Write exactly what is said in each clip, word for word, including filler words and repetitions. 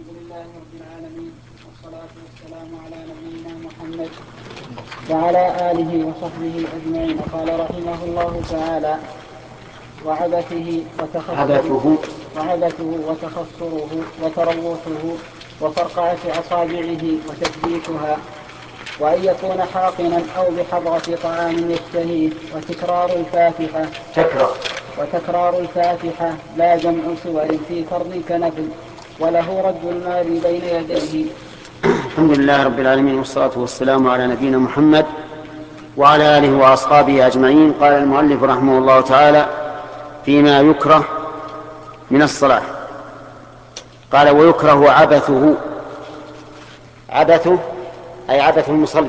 الحمد لله رب العالمين، والصلاة والسلام على نبينا محمد وعلى آله وصحبه أجمعين. قال رحمه الله تعالى: وعبثه وتخصره وعبثه وتخصره وتروحه وفرقعة أصابعه وتثبيتها، وأن يكون حاقنا أو بحضرة طعام يشتهيه، وتكرار الفاتحة تكرار وتكرار الفاتحة لا جمع سور في فرض كنفل، وله رد المال بين يديه. الحمد لله رب العالمين، والصلاة والسلام على نبينا محمد وعلى آله وأصحابه أجمعين. قال المؤلف رحمه الله تعالى: فيما يكره من الصلاة. قال: ويكره عبثه. عبثه أي عبث المصلي،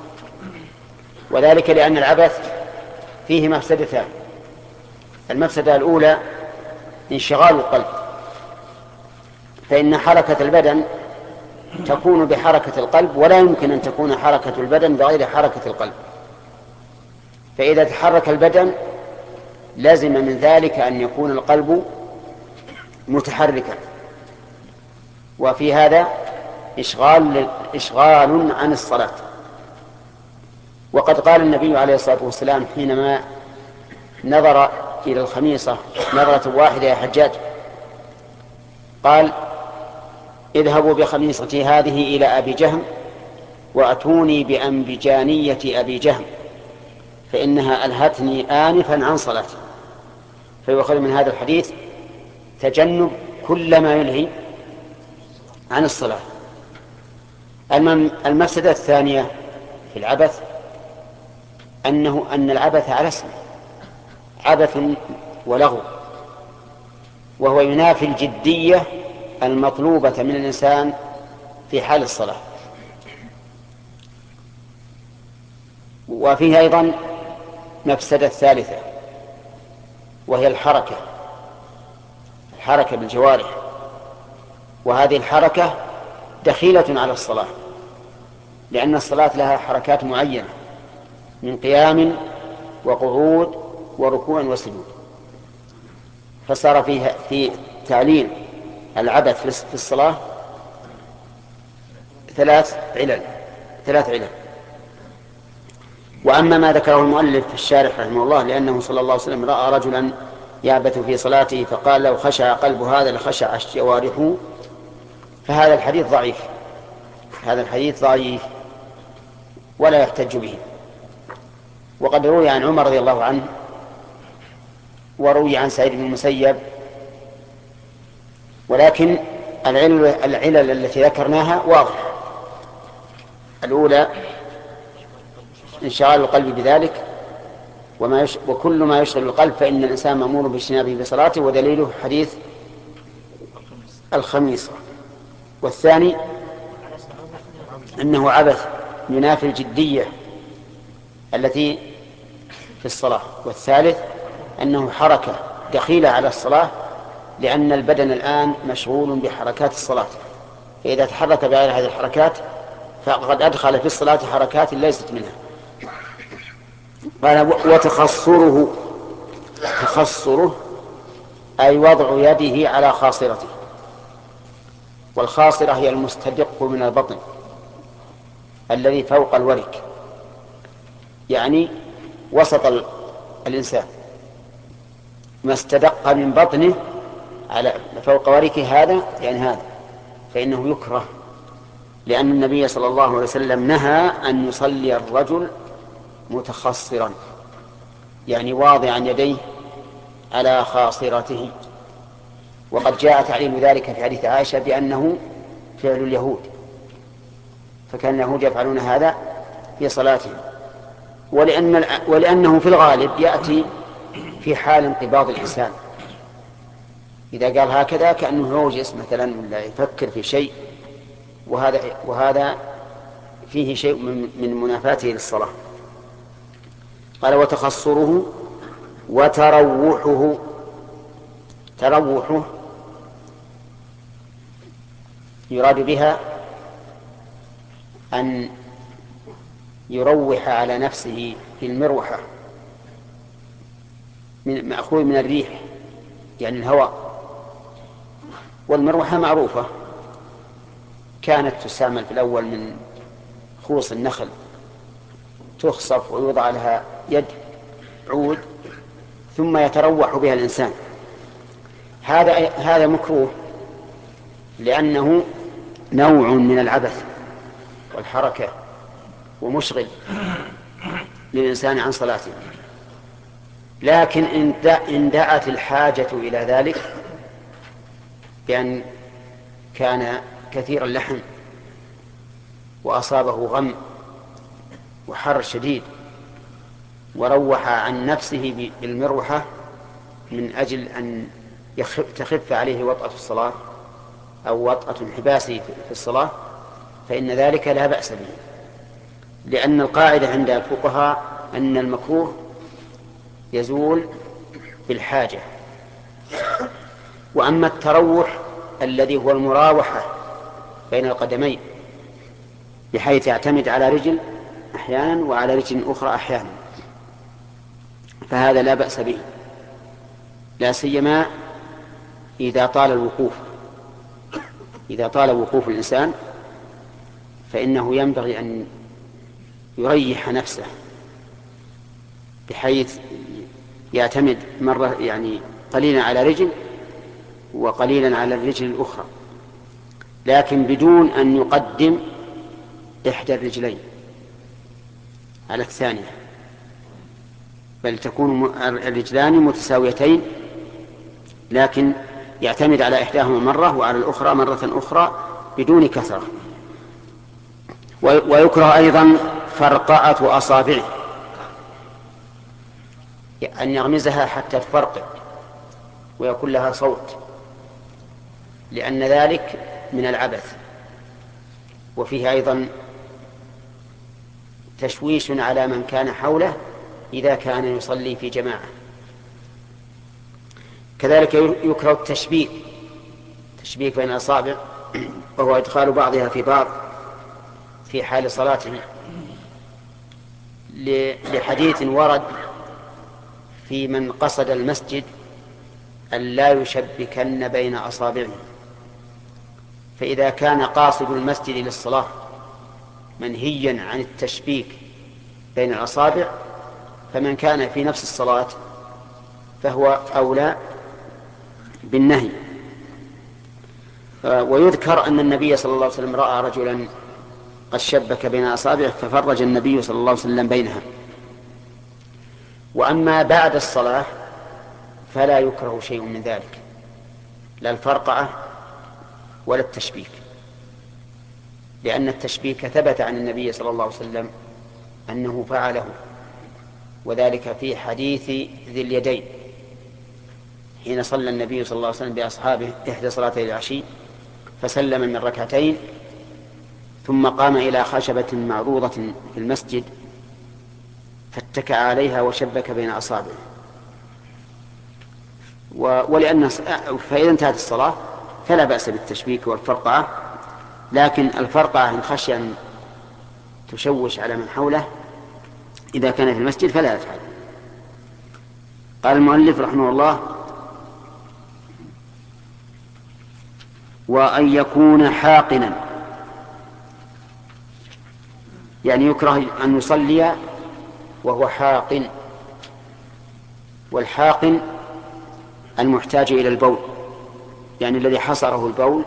وذلك لأن العبث فيه مفسدتان. المفسدة الأولى انشغال القلب، فإن حركة البدن تكون بحركة القلب، ولا يمكن أن تكون حركة البدن بغير حركة القلب. فإذا تحرك البدن لازم من ذلك أن يكون القلب متحركا، وفي هذا إشغال, إشغال عن الصلاة. وقد قال النبي عليه الصلاة والسلام حينما نظر إلى الخميصة نظرة واحدة: يا حجاج، قال: اذهبوا بخميصتي هذه إلى أبي جهم وأتوني بأنبجانية أبي جهم فإنها ألهتني آنفا عن صلاتي. فيؤخذ من هذا الحديث تجنب كل ما يلهي عن الصلاة. المفسدة الثانية في العبث أنه أن العبث على اسم عبث ولغو، وهو ينافي الجدية المطلوبة من الإنسان في حال الصلاة. وفيه أيضا مفسدة ثالثة، وهي الحركة الحركة بالجوارح، وهذه الحركة دخيلة على الصلاة، لأن الصلاة لها حركات معينة من قيام وقعود وركوع وسجود. فصار فيها في تعليل العبث في الصلاة ثلاث علل ثلاث علل وأما ما ذكره المؤلف في الشارح رحمه الله، لأنه صلى الله عليه وسلم رأى رجلا يعبث في صلاته فقال: لو خشع قلب هذا لخشع جوارحه، فهذا الحديث ضعيف هذا الحديث ضعيف ولا يحتج به. وقد روي عن عمر رضي الله عنه، وروي عن سعيد بن المسيب، ولكن العلل, العلل التي ذكرناها واضحة. الأولى انشغال القلب بذلك، وما يش... وكل ما يشغل القلب فإن الإنسان مأمور باجتنابه بصلاته، ودليله حديث الخميصة. والثاني أنه عبث ينافي الجدية التي في الصلاة. والثالث أنه حركة دخيلة على الصلاة، لأن البدن الآن مشغول بحركات الصلاة، فإذا تحرك بغير هذه الحركات فقد أدخل في الصلاة حركات ليست منها. قال: وتخصره. تخصره أي وضع يده على خاصرته، والخاصرة هي المستدق من البطن الذي فوق الورك، يعني وسط الإنسان، ما استدق من بطنه على فوق وركه هذا يعني هذا، فإنه يكره، لأن النبي صلى الله عليه وسلم نهى أن يصلي الرجل متخصرا، يعني واضعا يديه على خاصرته. وقد جاء تعليل ذلك في حديث عائشة بأنه فعل اليهود، فكان اليهود يفعلون هذا في صلاتهم، ولأن ولأنه في الغالب يأتي في حال انقباض الإنسان، إذا قال هكذا كأنه يوجس مثلا ولا يفكر في شيء، وهذا وهذا فيه شيء من منافاته للصلاة. قال: وتخصره وتروحه. تروحه يراد بها أن يروح على نفسه في المروحة، من مأخوذ من الريح يعني الهواء، والمروحة معروفة كانت تستعمل في الأول من خوص النخل، تخصف ويوضع لها يد عود ثم يتروح بها الإنسان. هذا هذا مكروه لأنه نوع من العبث والحركة ومشغل للإنسان عن صلاته. لكن إن دعت الحاجة إلى ذلك بأن كان كثير اللحم وأصابه غم وحر شديد وروح عن نفسه بالمروحة من أجل أن تخف عليه وطأة الصلاة أو وطأة انحباسه في الصلاة، فإن ذلك لا بأس به، لأن القاعدة عند الفقهاء أن المكروه يزول بالحاجة. وأما التروح الذي هو المراوحة بين القدمين بحيث يعتمد على رجل أحيانا وعلى رجل أخرى أحيانا، فهذا لا بأس به، لا سيما إذا طال الوقوف. إذا طال وقوف الإنسان فإنه ينبغي أن يريح نفسه بحيث يعتمد مرة يعني قليلا على رجل وقليلا على الرجل الأخرى، لكن بدون أن يقدم إحدى الرجلين على الثانية، بل تكون الرجلان متساويتين لكن يعتمد على إحداهما مرة وعلى الأخرى مرة أخرى بدون كثرة. ويكره أيضا فرقعة أصابعه، أن يغمزها حتى تفرقع ويكون لها صوت، لأن ذلك من العبث، وفيه أيضا تشويش على من كان حوله إذا كان يصلي في جماعة. كذلك يكره التشبيك تشبيك بين الأصابع، وهو إدخال بعضها في بعض في حال صلاته، لحديث ورد في من قصد المسجد أن لا يشبكن بين أصابعه. فإذا كان قاصد المسجد للصلاة منهيا عن التشبيك بين الأصابع، فمن كان في نفس الصلاة فهو أولى بالنهي. ويذكر أن النبي صلى الله عليه وسلم رأى رجلا قد شبك بين أصابعه ففرج النبي صلى الله عليه وسلم بينها. وأما بعد الصلاة فلا يكره شيء من ذلك، لا الفرقعة ولا التشبيك، لأن التشبيك ثبت عن النبي صلى الله عليه وسلم أنه فعله، وذلك في حديث ذي اليدين حين صلى النبي صلى الله عليه وسلم بأصحابه إحدى صلاتي العشي فسلم من ركعتين ثم قام إلى خشبة معروضة في المسجد فاتكأ عليها وشبك بين أصابعه. ولأن فإذا انتهت الصلاة فلا بأس بالتشبيك والفرقعة، لكن الفرقعة إن خشي أن تشوش على من حوله إذا كان في المسجد فلا يفعل. قال المؤلف رحمه الله: وأن يكون حاقنا، يعني يكره أن يصلي وهو حاقن، والحاقن المحتاج إلى البول، يعني الذي حصره البول،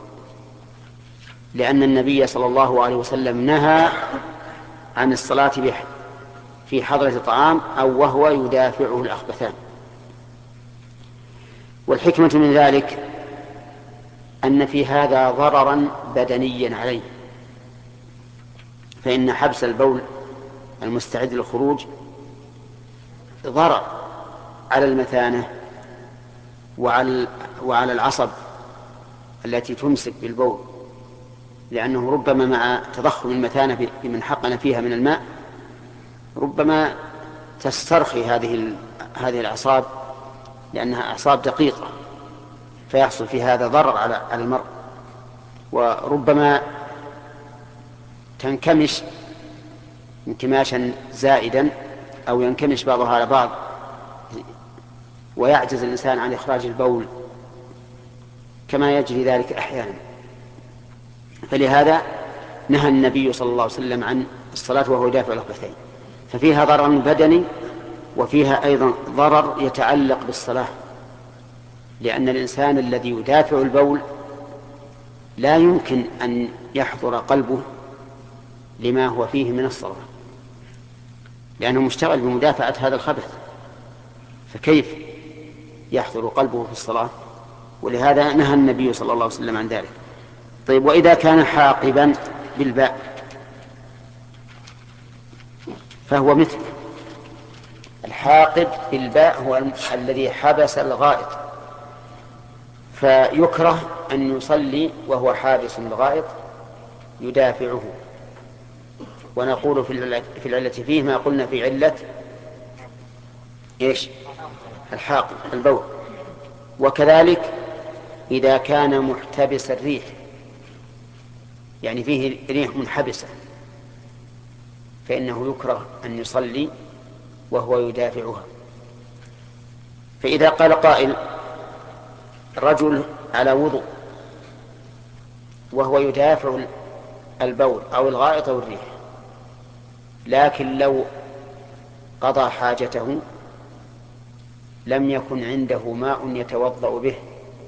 لأن النبي صلى الله عليه وسلم نهى عن الصلاة في حضرة طعام أو وهو يدافعه الأخبثان. والحكمة من ذلك أن في هذا ضررا بدنيا عليه، فإن حبس البول المستعد للخروج ضرر على المثانة وعلى وعلى العصب التي تمسك بالبول، لأنه ربما مع تضخم المثانة بمن حقن فيها من الماء ربما تسترخي هذه هذه الأعصاب، لأنها أعصاب دقيقة، فيحصل في هذا ضرر على على المرء، وربما تنكمش انكماشا زائدا أو ينكمش بعضها على بعض ويعجز الإنسان عن إخراج البول كما يجري ذلك أحيانا. فلهذا نهى النبي صلى الله عليه وسلم عن الصلاة وهو يدافع الأخبثين. ففيها ضرر بدني وفيها أيضا ضرر يتعلق بالصلاة، لأن الإنسان الذي يدافع البول لا يمكن أن يحضر قلبه لما هو فيه من الصلاة، لأنه مشتغل بمدافعة هذا الخبث، فكيف يحضر قلبه في الصلاة؟ ولهذا نهى النبي صلى الله عليه وسلم عن ذلك. طيب، وإذا كان حاقبا بالباء فهو مثل الحاقب بالباء، هو الذي حبس الغائط، فيكره أن يصلي وهو حابس الغائط يدافعه. ونقول في العلة فيه ما قلنا في علة إيش؟ الحاقب البول. وكذلك إذا كان محتبس الريح، يعني فيه ريح منحبسة، فإنه يكره أن يصلي وهو يدافعها. فإذا قال قائل: رجل على وضوء وهو يدافع البول أو الغائط أو الريح، لكن لو قضى حاجته لم يكن عنده ماء يتوضأ به،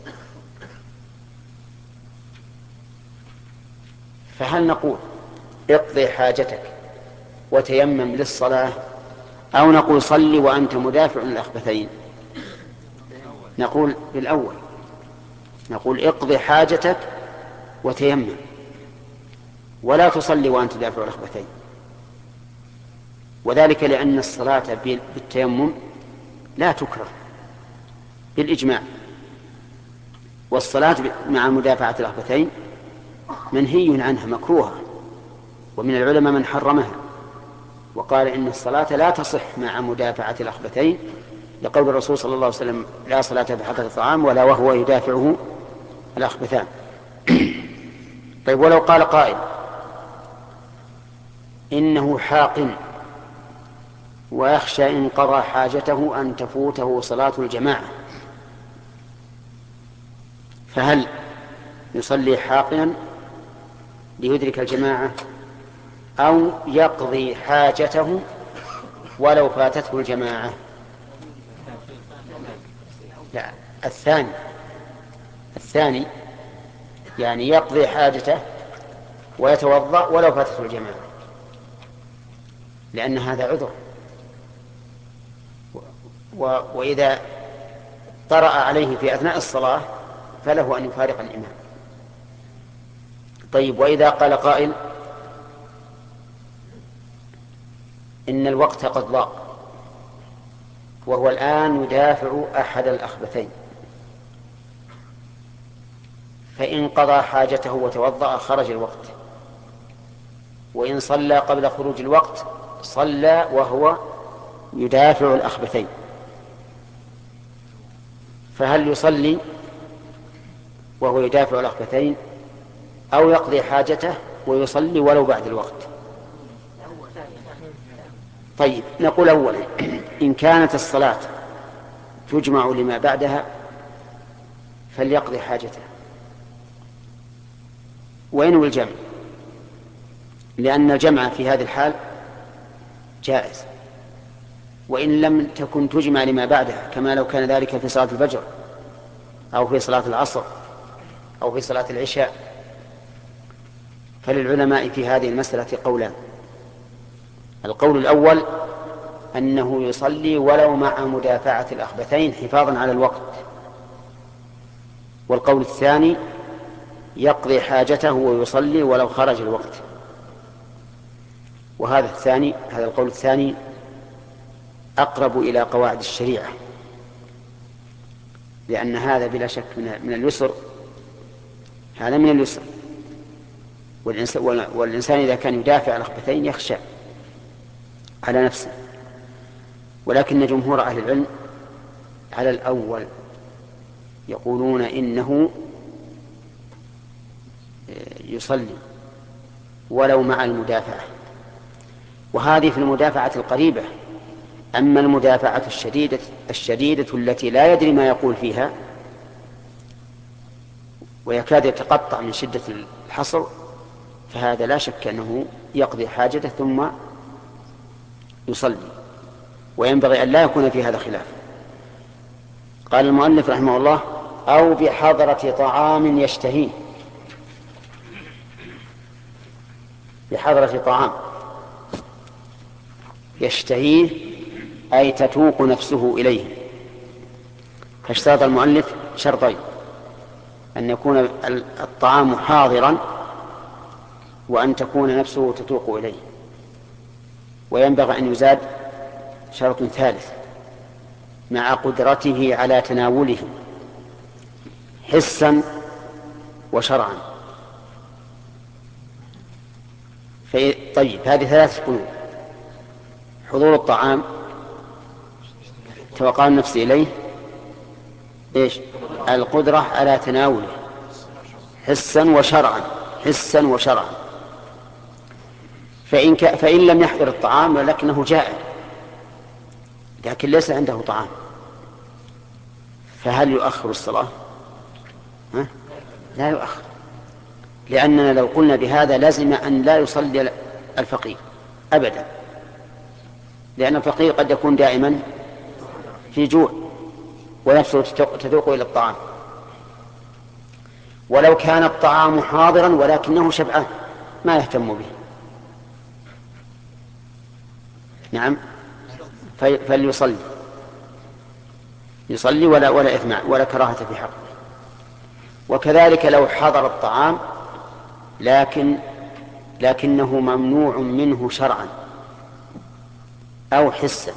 فهل نقول اقضي حاجتك وتيمم للصلاة، أو نقول صل وأنت مدافع الأخبثين؟ نقول بالأول، نقول اقضي حاجتك وتيمم، ولا تصلي وأنت دافع الأخبثين. وذلك لأن الصلاة بالتيمم لا تكره بالإجماع، والصلاة مع مدافعة الأخبثين منهي عنها مكروهة، ومن العلماء من حرمها وقال إن الصلاة لا تصح مع مدافعة الأخبثين، لقول الرسول صلى الله عليه وسلم: لا صلاة بحضرة الطعام ولا وهو يدافعه الأخبثان. طيب، ولو قال قائل إنه حاق ويخشى إن قضى حاجته أن تفوته صلاة الجماعة، فهل يصلي حاقنا ليدرك الجماعة، أو يقضي حاجته ولو فاتته الجماعة؟ لا، الثاني الثاني يعني يقضي حاجته ويتوضأ ولو فاتته الجماعة، لأن هذا عذر، و... وإذا طرأ عليه في أثناء الصلاة فله أن يفارق الإمام. طيب، وإذا قال قائل إن الوقت قد ضاق وهو الآن يدافع أحد الأخبثين، فإن قضى حاجته وتوضأ خرج الوقت، وإن صلى قبل خروج الوقت صلى وهو يدافع الأخبثين، فهل يصلي وهو يدافع الأخبثين أو يقضي حاجته ويصلي ولو بعد الوقت؟ طيب، نقول أولا إن كانت الصلاة تجمع لما بعدها فليقضي حاجته وينوي الجمع، لأن الجمع في هذه الحال جائز، وإن لم تكن تجمع لما بعدها، كما لو كان ذلك في صلاة الفجر أو في صلاة العصر أو في صلاة العشاء. فللعلماء في هذه المسألة قولان: القول الأول أنه يصلي ولو مع مدافعة الأخبثين حفاظا على الوقت، والقول الثاني يقضي حاجته ويصلي ولو خرج الوقت. وهذا الثاني هذا القول الثاني أقرب إلى قواعد الشريعة، لأن هذا بلا شك من اليسر، هذا من اليسر، والإنسان إذا كان يدافع الأخبثين يخشى على نفسه. ولكن جمهور أهل العلم على الأول يقولون إنه يصلي ولو مع المدافعة، وهذه في المدافعة القريبة. أما المدافعة الشديدة الشديدة التي لا يدري ما يقول فيها ويكاد يتقطع من شدة الحصر، فهذا لا شك أنه يقضي حاجته ثم يصلي، وينبغي أن لا يكون في هذا خلاف. قال المؤلف رحمه الله: أو بحضرة طعام يشتهيه. بحضرة طعام يشتهيه أي تتوق نفسه إليه. فاشترط المؤلف شرطين: أن يكون الطعام حاضرا، وأن تكون نفسه تتوق إليه. وينبغي أن يزاد شرط ثالث: مع قدرته على تناوله حسا وشرعا. طيب، هذه ثلاث قيود: حضور الطعام، توقع النفس إليه، إيش؟ القدرة على تناوله حسا وشرعا. حسا وشرعا. فإن, ك... فإن لم يحضر الطعام ولكنه جائع لكن ليس عنده طعام، فهل يؤخر الصلاة؟ ها؟ لا يؤخر، لأننا لو قلنا بهذا لازم أن لا يصلي الفقير أبدا، لأن الفقير قد يكون دائما في جوع ونفسه تذوق إلى الطعام. ولو كان الطعام حاضرا ولكنه شبعان ما يهتم به، نعم، فليصلي، يصلي ولا ولا إثم ولا كراهة في حقه. وكذلك لو حضر الطعام لكن لكنه ممنوع منه شرعا أو حسا.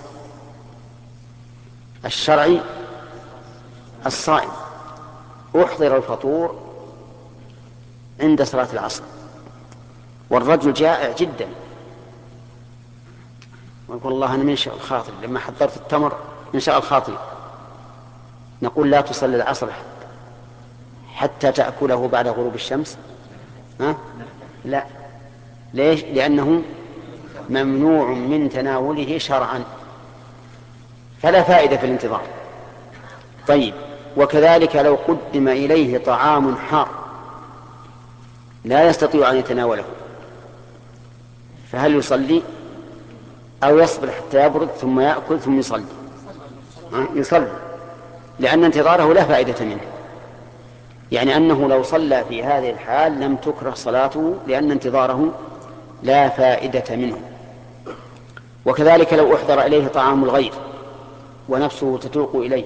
الشرعي: الصائم أحضر الفطور عند صلاة العصر والرجل جائع جدا، ويقول: الله أنا منشأ الخاطر لما حضرت التمر منشأ الخاطر. نقول: لا تصلي العصر حتى تأكله بعد غروب الشمس. ها؟ لا. ليش؟ لأنه ممنوع من تناوله شرعا، فلا فائدة في الانتظار. طيب، وكذلك لو قدم إليه طعام حار لا يستطيع أن يتناوله، فهل يصلي أو يصبر حتى يبرد ثم يأكل ثم يصلي؟ يصلي، لأن انتظاره لا فائدة منه. يعني أنه لو صلى في هذه الحال لم تكره صلاته، لأن انتظاره لا فائدة منه. وكذلك لو أحضر إليه طعام الغير ونفسه تتوق إليه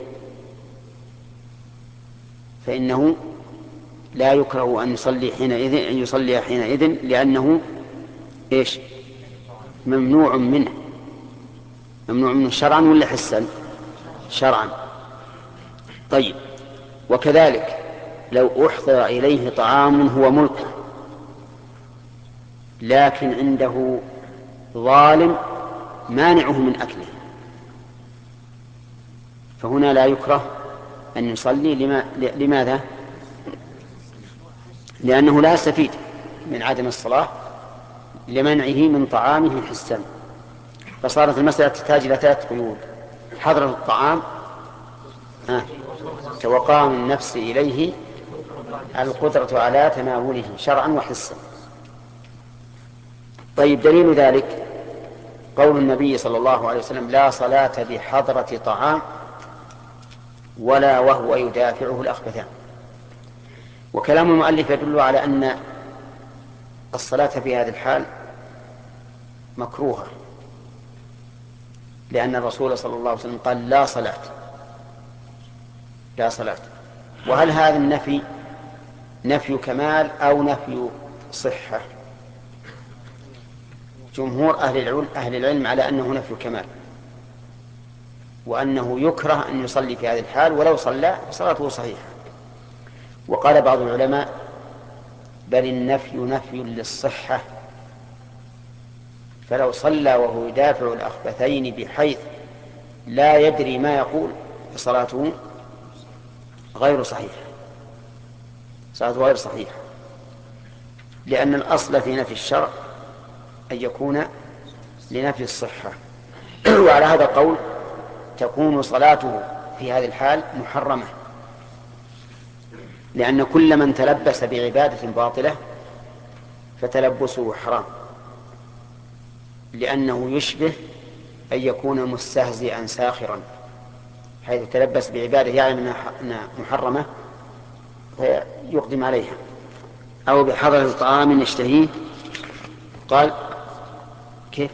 فإنه لا يكره أن يصلي حينئذ أن يصلي حينئذ لأنه إيش؟ ممنوع منه. ممنوع منه شرعا ولا حسا؟ شرعا. طيب، وكذلك لو أحضر إليه طعام هو ملكه لكن عنده ظالم مانعه من أكله، فهنا لا يكره أن يصلي. لما لماذا؟ لأنه لا يستفيد من عدم الصلاة لمنعه من طعامه حسا. فصارت المسألة تحتاج إلى ثلاث قيود: حضرة الطعام، آه. توقع النفس إليه، القدرة على تناوله شرعا وحسا. طيب، دليل ذلك قول النبي صلى الله عليه وسلم: لا صلاة بحضرة طعام ولا وهو يدافعه الأخبثان. وكلام المؤلف يدل على أن الصلاة في هذه الحال مكروهة، لأن الرسول صلى الله عليه وسلم قال: لا صلاة لا صلاة. وهل هذا النفي نفي كمال أو نفي صحة؟ جمهور أهل العلم, أهل العلم على أنه نفي كمال، وأنه يكره أن يصلي في هذه الحال، ولو صلى صلاته صحيحة. وقال بعض العلماء: بل النفي نفي للصحة، فلو صلى وهو يدافع الأخبثين بحيث لا يدري ما يقول فصلاته غير صحيحة، صلاته غير صحيحة، لأن الأصل في نفي الشرع أن يكون لنفي الصحة. وعلى هذا القول تكون صلاته في هذه الحال محرمة، لأن كل من تلبس بعبادة باطلة فتلبسه حرام، لأنه يشبه أن يكون مستهزئا ساخرا، حيث يتلبس بعبادة يعلم أنها محرمة فيقدم عليها، أو بحضرة طعام يشتهيه. قال كيف؟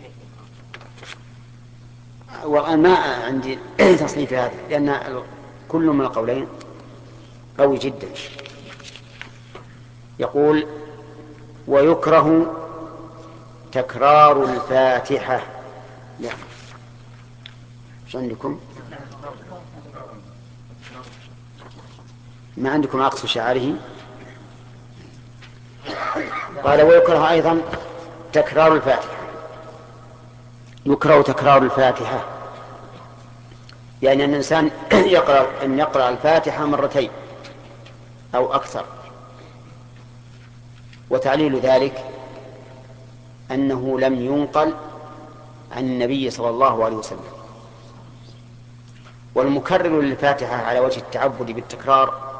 والآن ما عندي تصنيف هذا، لأن كل من القولين قوي جدا. يقول: ويكره تكرار الفاتحة. لا، ايش عندكم؟ ما عندكم عكس شعاره؟ قال: ويكره أيضا تكرار الفاتحة. يكره تكرار الفاتحة يعني أن الإنسان يقرأ أن يقرأ الفاتحة مرتين أو أكثر. وتعليل ذلك أنه لم ينقل عن النبي صلى الله عليه وسلم. والمكرر للفاتحة على وجه التعبد بالتكرار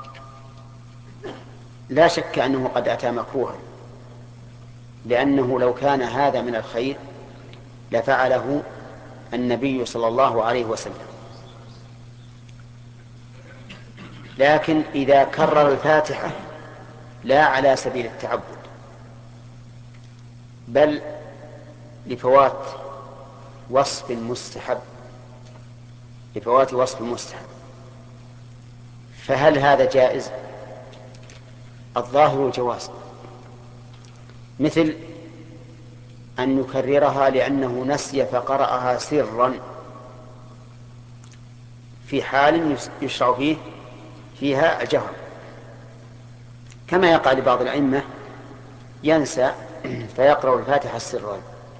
لا شك أنه قد أتى مكروها، لأنه لو كان هذا من الخير لفعله النبي صلى الله عليه وسلم. لكن إذا كرر الفاتحة لا على سبيل التعبد، بل لفوات وصف مستحب لفوات وصف مستحب فهل هذا جائز؟ الظاهر الجواز، مثل أن يكررها لأنه نسي فقرأها سرا في حال يشرع فيه فيها الجهر، كما يقع لبعض الأئمة ينسى فيقرأ الفاتحة سرا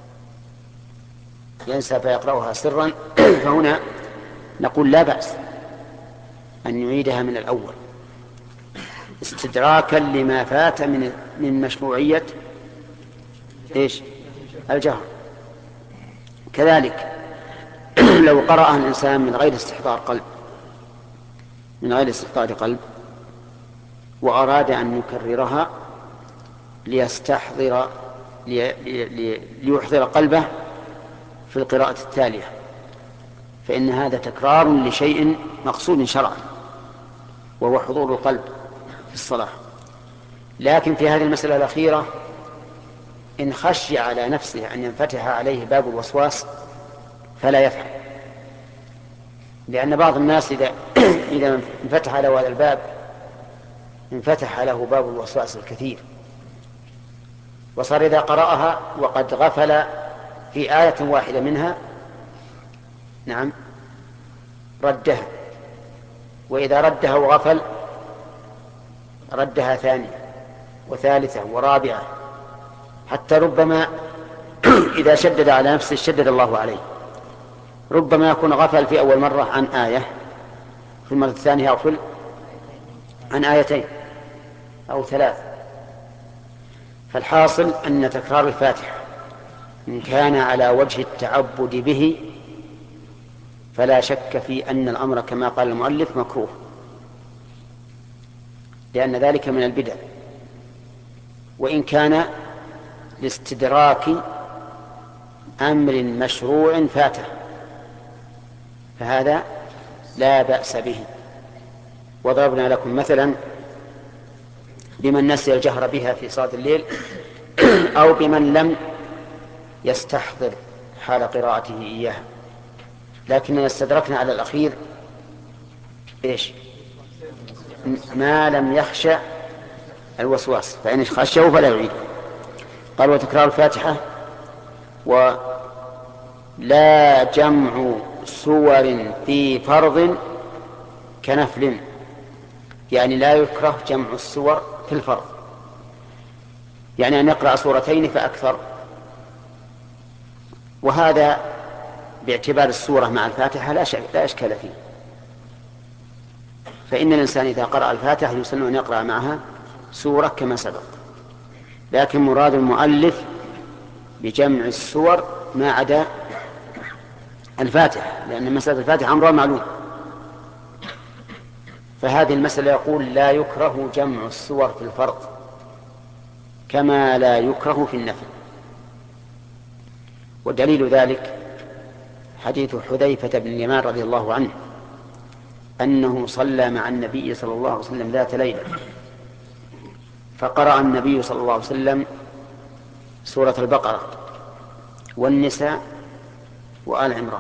ينسى فيقرأها سرا فهنا نقول لا بأس أن يعيدها من الأول استدراكا لما فات من من مشروعية إيش؟ الجهر. كذلك لو قرأها الإنسان من غير استحضار قلب من غير استحضار قلب وأراد أن يكررها ليستحضر لي لي ليحضر قلبه في القراءة التالية، فإن هذا تكرار لشيء مقصود شرعا وهو حضور القلب في الصلاة. لكن في هذه المسألة الأخيرة إن خشي على نفسه أن ينفتح عليه باب الوسواس فلا يفعل، لأن بعض الناس إذا إذا انفتح له هذا الباب انفتح له باب الوسواس الكثير، وصار إذا قرأها وقد غفل في آية واحدة منها نعم ردها، وإذا ردها وغفل ردها ثانية وثالثة ورابعة، حتى ربما إذا شدد على نفسه شدد الله عليه. ربما يكون غفل في أول مرة عن آية، في المرة الثانية يغفل عن آيتين أو ثلاث. فالحاصل أن تكرار الفاتحة إن كان على وجه التعبد به فلا شك في أن الأمر كما قال المؤلف مكروه، لأن ذلك من البدع. وإن كان لاستدراك أمر مشروع فاته فهذا لا بأس به. وضربنا لكم مثلا بمن نسي الجهر بها في صلاة الليل أو بمن لم يستحضر حال قراءته إياها، لكننا استدركنا على الأخير إيش؟ ما لم يخشى الوسواس، فإن خشوا فلا يعيد. قال: وتكرار الفاتحة ولا جمع سور في فرض كنفل، يعني لا يكره جمع السور في الفرض، يعني أن يقرأ سورتين فأكثر. وهذا باعتبار السورة مع الفاتحة لا شك لا إشكال فيه، فإن الإنسان إذا قرأ الفاتحة يسن أن يقرأ معها سورة كما سبق. لكن مراد المؤلف بجمع السور ما عدا الفاتحة، لأن مسألة الفاتحة أمرها معلوم. فهذه المسألة يقول لا يكره جمع السور في الفرض كما لا يكره في النفل. ودليل ذلك حديث حذيفة بن اليمان رضي الله عنه أنه صلى مع النبي صلى الله عليه وسلم ذات ليلة، فقرأ النبي صلى الله عليه وسلم سورة البقرة والنساء وآل عمران،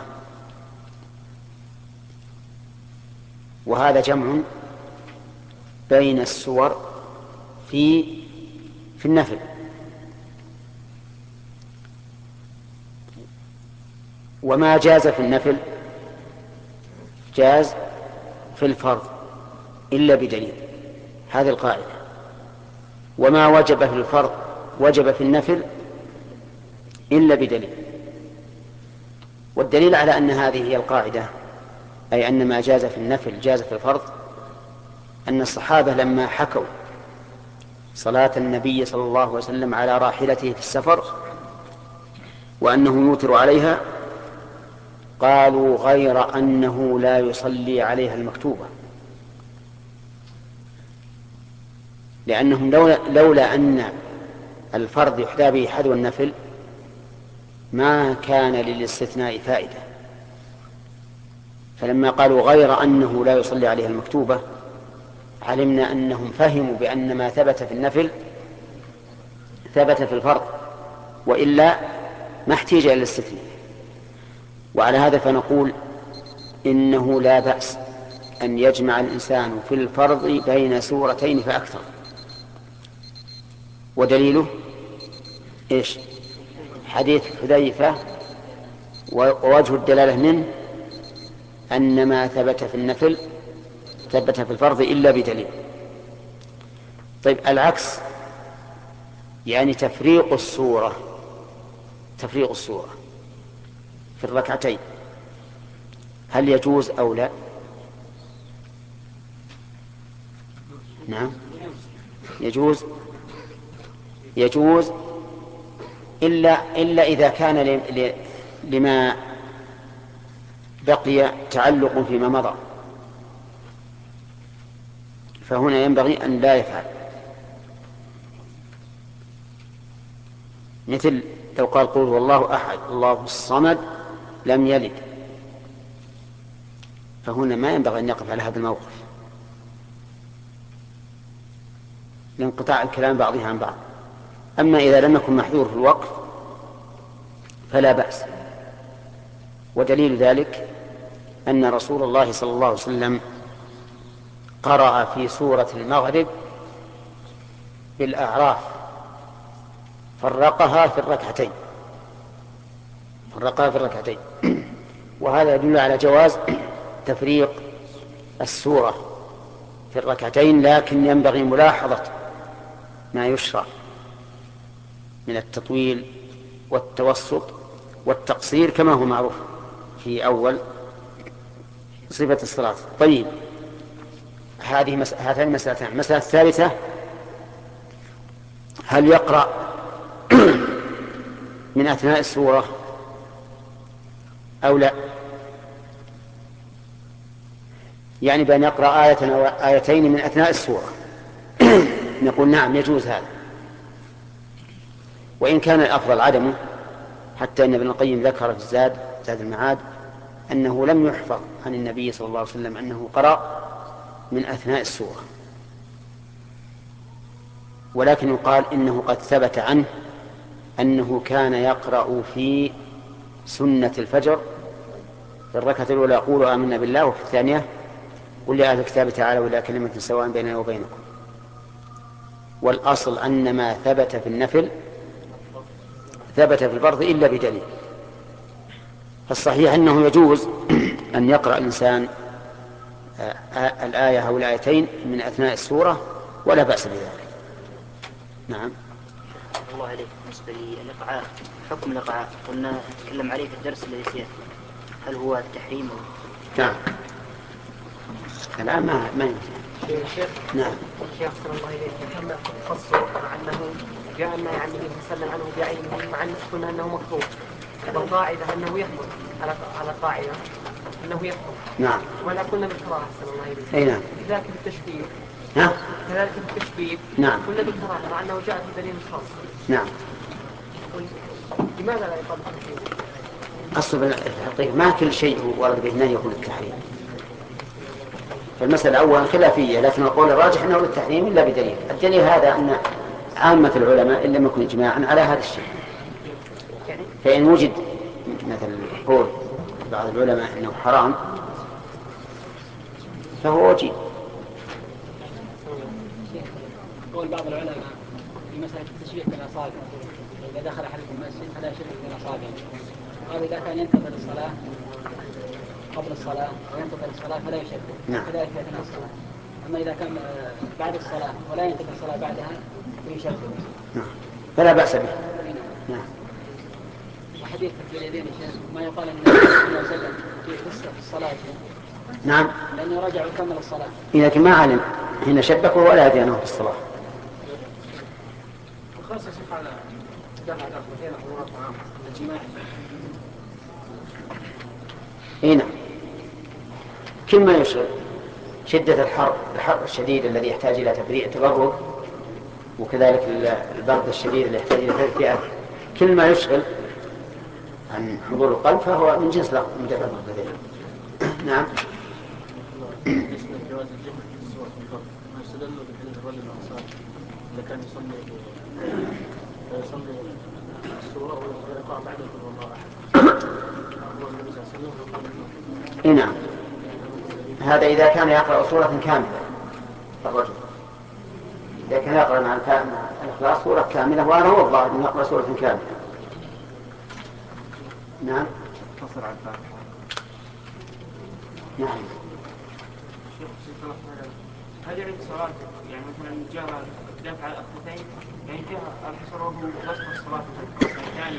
وهذا جمع بين السور في في النفل. وما جاز في النفل جاز في الفرض إلا بدليل، هذه القاعدة. وما وجب في الفرض وجب في النفل إلا بدليل. والدليل على أن هذه هي القاعدة، أي أن ما جاز في النفل جاز في الفرض، أن الصحابة لما حكوا صلاة النبي صلى الله عليه وسلم على راحلته في السفر وأنه يوتر عليها قالوا غير أنه لا يصلي عليها المكتوبة، لأنهم لولا, لولا أن الفرض يحدى به حذو النفل ما كان للاستثناء فائدة. فلما قالوا غير أنه لا يصلي عليها المكتوبة علمنا أنهم فهموا بأن ما ثبت في النفل ثبت في الفرض، وإلا ما احتاج إلى الاستثناء. وعلى هذا فنقول إنه لا بأس أن يجمع الإنسان في الفرض بين سورتين فأكثر. ودليله إيش؟ حديث حذيفة، ووجه الدلالة منه أن ما ثبت في النفل ثبت في الفرض إلا بدليل. طيب العكس، يعني تفريق السورة تفريق السورة في الركعتين هل يجوز أو لا؟ نعم يجوز يجوز إلا, إلا إذا كان لما بقي تعلق فيما مضى، فهنا ينبغي أن لا يفعل. مثل لو قال قل هو الله أحد الله الصمد لم يلد، فهنا ما ينبغي أن يقف على هذا الموقف لانقطاع الكلام بعضها عن بعض. أما إذا لم يكن محذور في الوقف فلا بأس. ودليل ذلك أن رسول الله صلى الله عليه وسلم قرأ في سورة المغرب بالأعراف فرقها في الركعتين فرقها في الركعتين وهذا يدل على جواز تفريق السورة في الركعتين، لكن ينبغي ملاحظة ما يشرع من التطويل والتوسط والتقصير كما هو معروف في أول صفة الصلاة. طيب هذه مس... هاتان مسألتان. المسألة الثالثة هل يقرأ من أثناء السورة أو لا؟ يعني بأن يقرأ آية أو آيتين من أثناء السورة نقول نعم يجوز هذا، وإن كان الأفضل عدمه، حتى أن ابن القيم ذكر في الزاد زاد المعاد أنه لم يحفظ عن النبي صلى الله عليه وسلم أنه قرأ من أثناء السورة، ولكن يقال إنه قد ثبت عنه أنه كان يقرأ في سنة الفجر في الركعة الأولى قولوا آمنا بالله، وفي الثانية قل يا أهل الكتاب تعالوا إلى كلمة سواء بيننا وبينكم. والأصل أن ما ثبت في النفل ثبت في الفرض إلا بدليل. فالصحيح أنه يجوز أن يقرأ الإنسان الآية أو الآيتين من أثناء السورة ولا بأس بذلك. نعم. الله عليك. بالنسبة للإقعاء، حكم الإقعاء قلنا نتكلم عليه في الدرس الذي سيأتي، هل هو التحريم أو؟ نعم. الآن ما ما يمكن. شيخ. نعم. شيخ صلى الله عليه وسلم خصه مع أنه جاء النهي عن النبي صلى الله عليه وسلم عنه بعينه، مع أن قلنا أنه مكروه، والقاعدة أنه يحكم على على قاعدة أنه يحكم. نعم. ولا قلنا بالكراهة صلى الله عليه وسلم. أي نعم. ذاك بالتشبيه ها؟ كذلك التشبيه نعم. قلنا بالكراهة مع أنه جاء في دليل خاص. نعم. لماذا لا يقال التشبيه؟ أصل الحقيقة ما كل شيء ورد به النهي يكون للتحريم. فالمسألة أولا خلافية، لكن القول الراجح أنه للتحريم إلا بدليل. الدليل هذا أن عامة العلماء إن لم يكن إجماعا على هذا الشيء. فإن وجد مثل قول بعض العلماء أنه حرام فهو وجيه. قول بعض العلماء في مسألة التشبيه بالأصابع، إذا دخل أحدكم المسجد فلا يشبه بالأصابع. قال إذا كان ينتظر الصلاة قبل الصلاة وينتظر الصلاة فلا يشبه. نعم. كذلك في أثناء الصلاة. أما إذا كان بعد الصلاة ولا ينتظر الصلاة بعدها فيشبه. نعم. فلا بأس به. نعم. وحديث تكبير اليدين ما يقال أن النبي صلى الله عليه وسلم في الصلاة. نعم. لأنه رجع وكمل الصلاة. لكن ما علم حين شبكه ولا يدري أنه في الصلاة. خاصة شيخ على دفع الأخوتين حضورات معهم الجماع. اي نعم. كل ما يشغل شدة الحر الحر الشديد الذي يحتاج إلى تبريد تبرد، وكذلك البرد الشديد الذي يحتاج إلى تدفئة، كل ما يشغل عن حضور القلب فهو من جنس من دفع البدن. نعم. بالنسبة لجواز الجمع في الصور في الفرق ما يستدل بحديث الرجل الأنصاري إذا كان يصلي يصلي السورة ويقع بعد كل والله أحد. إيه نعم. هذا إذا كان يقرأ سورة كاملة الرجل، إذا كان يقرأ مع الإخلاص سورة كاملة، وهذا هو الظاهر أن يقرأ سورة كاملة. نعم. تصل على الفاتحة. نعم. هل يعيد صلاته؟ يعني مثلا جاء دافع الأخوتين يعني جاء الحصر وهو وسط الصلاة الثانية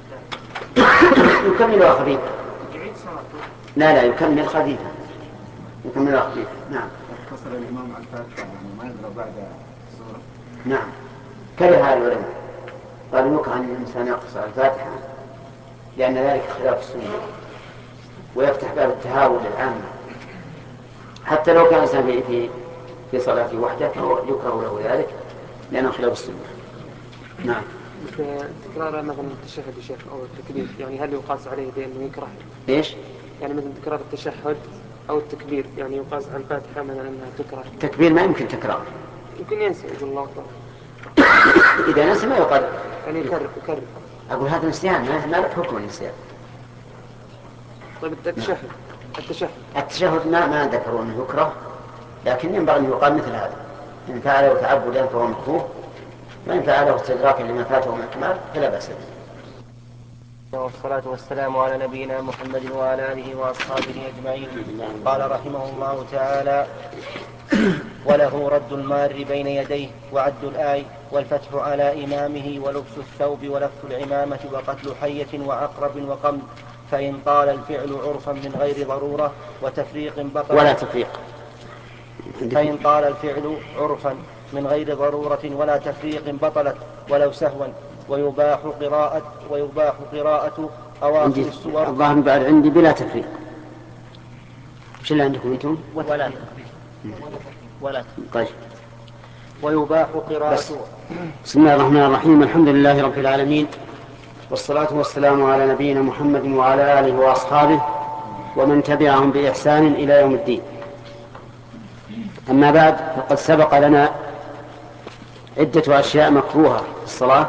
يكمل خفيفا. يعيد صلاته؟ لا لا يكمل خفيفا. يكمل خفيفا. نعم. اختصر الإمام على الفاتحة يعني ما يقرأ بعد السورة. نعم. كره هذا العلماء قالوا يكره أن الإنسان يقصر على الفاتحة لأن ذلك خلاف السنة ويفتح باب التهاون للعامة، حتى لو كان الإنسان في في صلاته وحده فهو يكره له ذلك لأنه خلاف السنة. نعم. تكرار مثلا التشهد يا شيخ أو التكبير يعني هل يقاس عليه بأنه يكره؟ إيش؟ يعني مثلا تكرار التشهد أو التكبير يعني يقاس على الفاتحة مثلا أنها تكره. التكبير ما يمكن تكرار. يمكن ينسى يقول الله أكبر. إذا نسي ما يقال. يعني يكرر يكرر. أقول هذا نسيان ما ما له حكم النسيان. طيب التشهد التشهد التشهد ما ما ذكروا أنه يكره، لكن ينبغي أن يقال مثل هذا: إن فعله تعبدا فهو مكروه، وإن فعله استدراكا لما فاته من الكمال فلا بأس به. والصلاة والسلام على نبينا محمد وعلى آله وأصحابه أجمعين. قال رحمه الله تعالى: وله رد المار بين يديه وعد الآي والفتح على إمامه ولبس الثوب ولف العمامة وقتل حية وعقرب وقمل، فإن طال الفعل عرفا من غير ضرورة وتفريق بطل ولا تفريق فإن طال الفعل عرفا من غير ضرورة ولا تفريق بطلت ولو سهوا، ويباح قراءة ويباح قراءة أواخر السور. الظاهر بعد عندي بلا تفريق. وش اللي عندكم أنتم؟ ولا ولا طيب. ويباح قراءة. بسم الله الرحمن الرحيم. الحمد لله رب العالمين، والصلاة والسلام على نبينا محمد وعلى آله وأصحابه ومن تبعهم بإحسان إلى يوم الدين. أما بعد، فقد سبق لنا عدة أشياء مكروهة في الصلاة،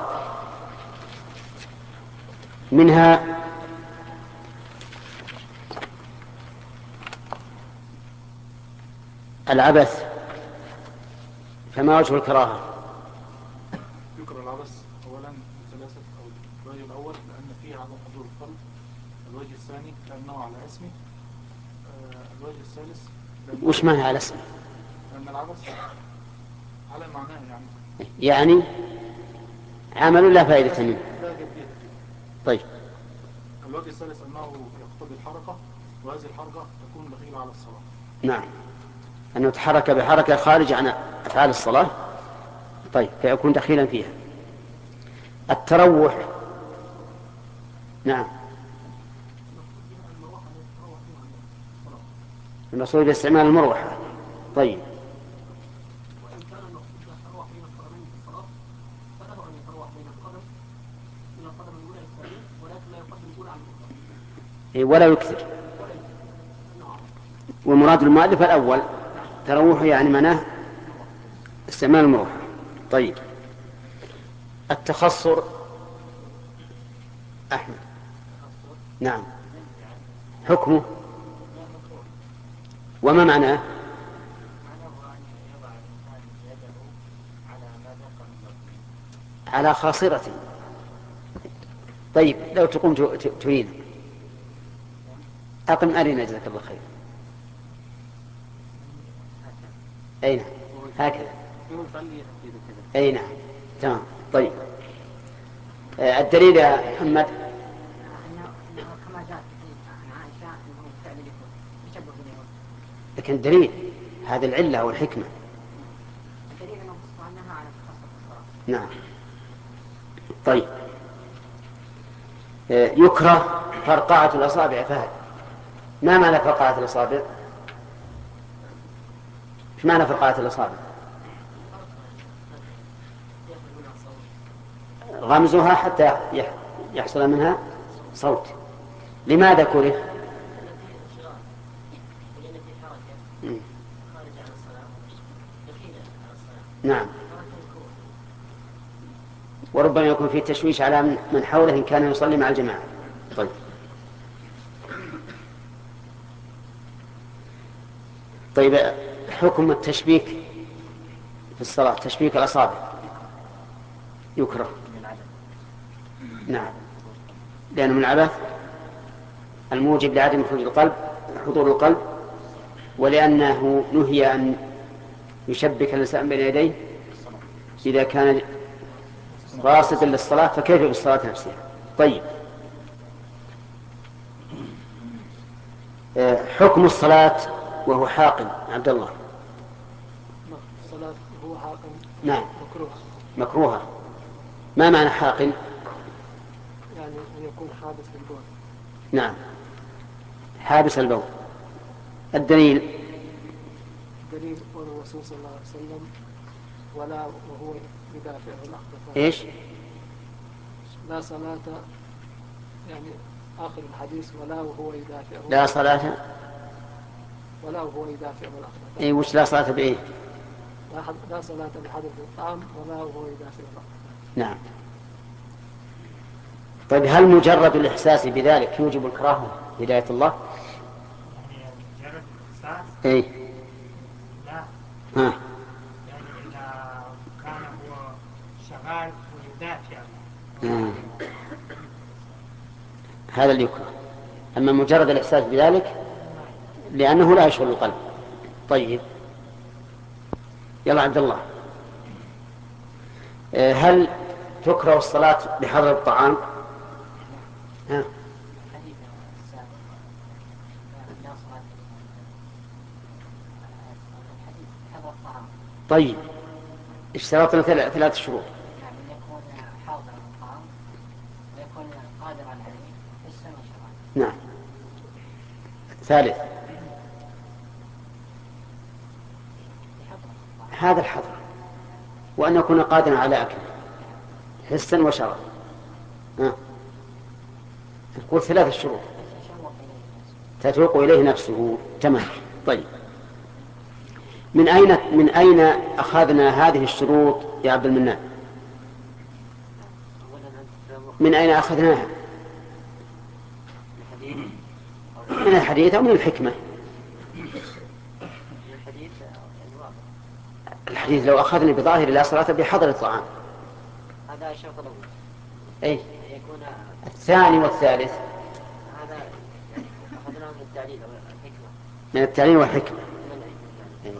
منها العبث. فما وجه الكراهة؟ يكره العبث أولا ثلاثة أو الوجه الأول لأن فيه عدم حضور القلب، الوجه الثاني لأنه على اسمه، الوجه الثالث وش معنى على اسمه؟ لأن العبث على معناه يعني يعني عمل لا فائدة منه. طيب. الوجه الثالث أنه يقتضي الحركة، وهذه الحركة تكون دخيلة على الصلاة. نعم، أنه تحرك بحركة خارج عن أفعال الصلاة، طيب، فيكون دخيلا فيها. التروح، نعم، المقصود باستعمال المروحة. طيب. ولا يكثر. ومراد المؤلف الأول تروح يعني معناه استعمال المروحة. طيب التخصر أحمد. نعم حكمه وما معناه؟ على خاصرة. طيب لو تقوم تريد أقم أرنا جزاك الله خير. أين هكذا أي نعم تمام. طيب آه الدليل يا محمد. لكن دليل هذه العلة والحكمة. نعم. طيب آه يكره فرقعة الأصابع. فهد ما معنى فرقعة الأصابع؟ ايش معنى فرقعة الأصابع؟ غمزها حتى يحصل منها صوت. لماذا كره؟ نعم. وربما يكون فيه تشويش على من حوله إن كان يصلي مع الجماعة. طيب طيب حكم التشبيك في الصلاة، تشبيك الأصابع يكره. نعم لأنه من العبث الموجب لعدم حضور القلب حضور القلب ولأنه نهي أن يشبك الإنسان بين يديه إذا كان قاصدا للصلاة، فكيف بالصلاة نفسها؟ طيب حكم الصلاة وهو حاقن. عبد الله. الصلاة وهو حاقن. نعم مكروه. مكروهة. ما معنى حاقن؟ يعني أن يكون حابس البول. نعم حابس البول. الدليل؟ الدليل قول الرسول صلى الله عليه وسلم ولا وهو يدافعه الأخبثان. إيش؟ لا صلاة يعني آخر الحديث ولا وهو يدافعه. لا صلاة ولا وهو يدافعه الأخبثان. إيه وش لا صلاة بإيه؟ لا صلاة بحدث الطعام ولا وهو يدافع الأخبثان. نعم. طيب هل مجرد الإحساس بذلك يوجب الكراهة هداية الله؟ مجرد الإحساس؟ إيه. لا. ها. يعني إذا كان هو شغال ويدافع. آه. هذا اللي يكره. أما مجرد الإحساس بذلك لأنه لا يشغل القلب. طيب يلا عبد الله. هل تكره الصلاة بحضر الطعام؟ ها. طيب اشترطنا ثلاث شروط. يعني يكون حاضر الطعام ويكون قادرا عليه حسا وشرعا. نعم. ثالث هذا الحظر وأن يكون قادرا على أكله حسا وشرعا. ها. نقول ثلاث شروط تتوق إليه نفسه. تمام. طيب من أين من أين أخذنا هذه الشروط يا عبد المنان؟ من أين أخذناها؟ من الحديث أو من الحكمة؟ الحديث لو أخذنا بظاهر لا صلاة بحضر الطعام. هذا الشرط الأول. أي يكون الثاني والثالث. هذا أخذناه من التعليل والحكمة. من التعليل والحكمة. لأن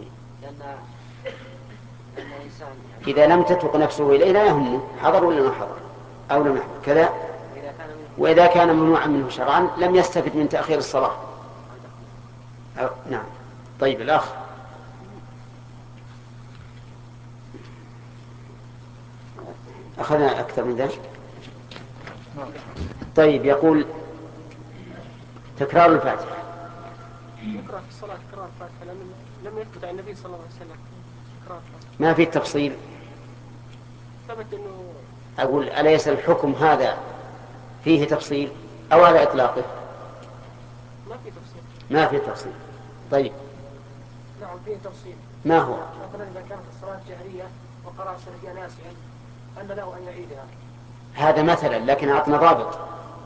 لأن الإنسان يعني إذا لم تتوق نفسه إليه لا يهمه حضر ولا ما حضر أو لم يحضر كذا. وإذا كان ممنوعا منه شرعا لم يستفد من تأخير الصلاة. أو... نعم. طيب الأخ. أخذنا أكثر من ذلك. طيب يقول تكرار الفاتحة. يقرأ في الصلاة تكرار الفاتحة لم لم يثبت عن النبي صلى الله عليه وسلم تكرار الفاتحة. ما في تفصيل. ثبت إنه. أقول أليس الحكم هذا فيه تفصيل أو على إطلاقه؟ ما في تفصيل. طيب نعم فيه تفصيل. ما هو؟ مثلا إذا كانت الصلاة جهرية وقرأ فيها ناسيا أن له أن يعيدها. هذا مثلا، لكن أعطنا ضابط.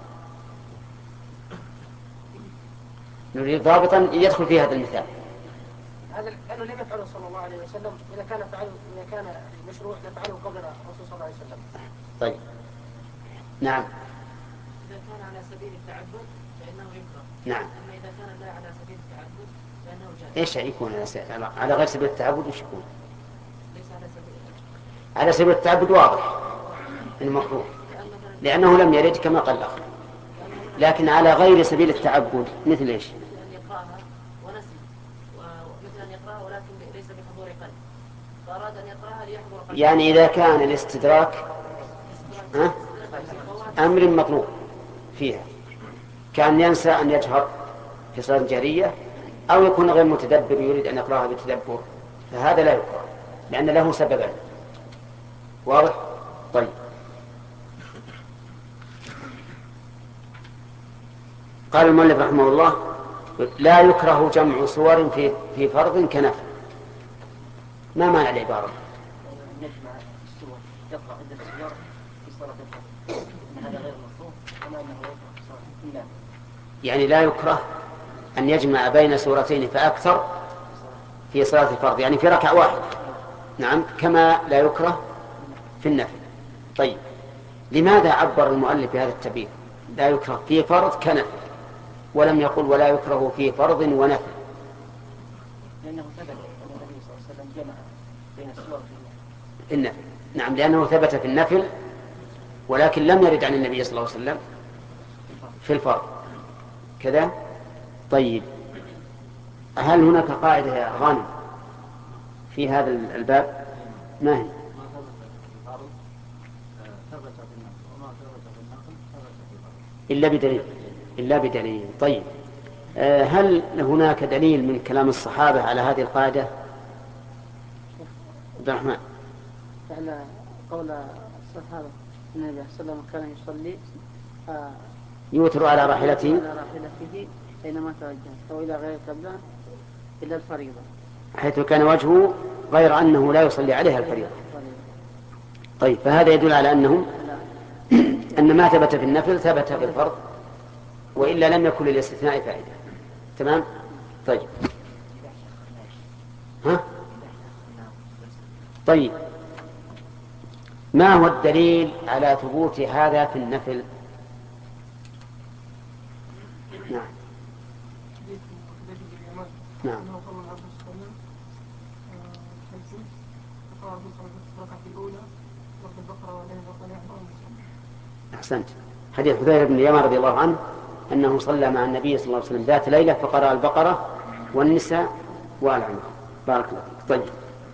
نريد ضابطا يدخل في هذا المثال. هذا لأنه لم يفعله صلى الله عليه وسلم. إذا كان فعله إذا كان مشروع لفعله قبل الرسول صلى الله عليه وسلم. طيب نعم. إذا كان على سبيل التعبد فإنه يكره. نعم. أما إذا كان لا على سبيل التعبد فإنه جائز. إيش يكون على غير سبيل التعبد؟ وش يكون؟ ليس على سبيل التعبد. على سبيل التعبد واضح إنه مكروه لأنه لم يرد كما قال الآخر. لكن على غير سبيل التعبد مثل إيش؟ مثل أن يقرأها ونسي ومثل أن يقرأها ولكن ليس بحضور قلب فأراد أن يقرأها ليحضر قلب. يعني إذا كان الاستدراك ها؟ أمر مطلوب فيها، كان ينسى أن يجهر في صلاة جهرية أو يكون غير متدبر يريد أن يقرأها بتدبر، فهذا لا يقرأ لأن له سببا. واضح؟ طيب. قال المؤلف رحمه الله: لا يكره جمع صور في في فرض كنفل. ما معنى العبارة؟ نجمع الصور، يقرأ عدة صور في صلاة الفرض، إن هذا غير مفهوم كما أنه يقرأ في صلاة النافلة. يعني لا يكره أن يجمع بين سورتين فأكثر في صلاة الفرض، يعني في ركعة واحدة. نعم، كما لا يكره في النفل. طيب، لماذا عبر المؤلف بهذا التعبير؟ لا يكره في فرض كنفل، ولم يقل ولا يكره في فرض ونفل؟ لأنه ثبت أن النبي صلى الله عليه وسلم جمع بين السور في النفل. نعم، لأنه ثبت في النفل ولكن لم يرد عن النبي صلى الله عليه وسلم في الفرض كذا. طيب، هل هناك قاعدة يا غانم في هذا الباب؟ ما هي؟ إلا بدليل إلا بدليل. طيب، هل هناك دليل من كلام الصحابة على هذه القاعدة؟ عبد الرحمن. على قول الصحابة النبي صلى الله عليه وسلم كان يصلي يوتر على راحلته على راحلته أينما توجه أو إلى غير القبلة إلا الفريضة، حيث كان وجهه، غير أنه لا يصلي عليها الفريضة. طيب، فهذا يدل على أنهم أن ما ثبت في النفل ثبت في الفرض، وإلا لم يكن للاستثناء فائدة. تمام؟ طيب. ها؟ طيب، ما هو الدليل على ثبوت هذا في النفل؟ نعم نعم أحسنت. حديث حذيفة بن اليمان رضي الله عنه أنه صلى مع النبي صلى الله عليه وسلم ذات ليلة فقرأ البقرة والنساء وآل عمران. بارك الله فيك. طيب،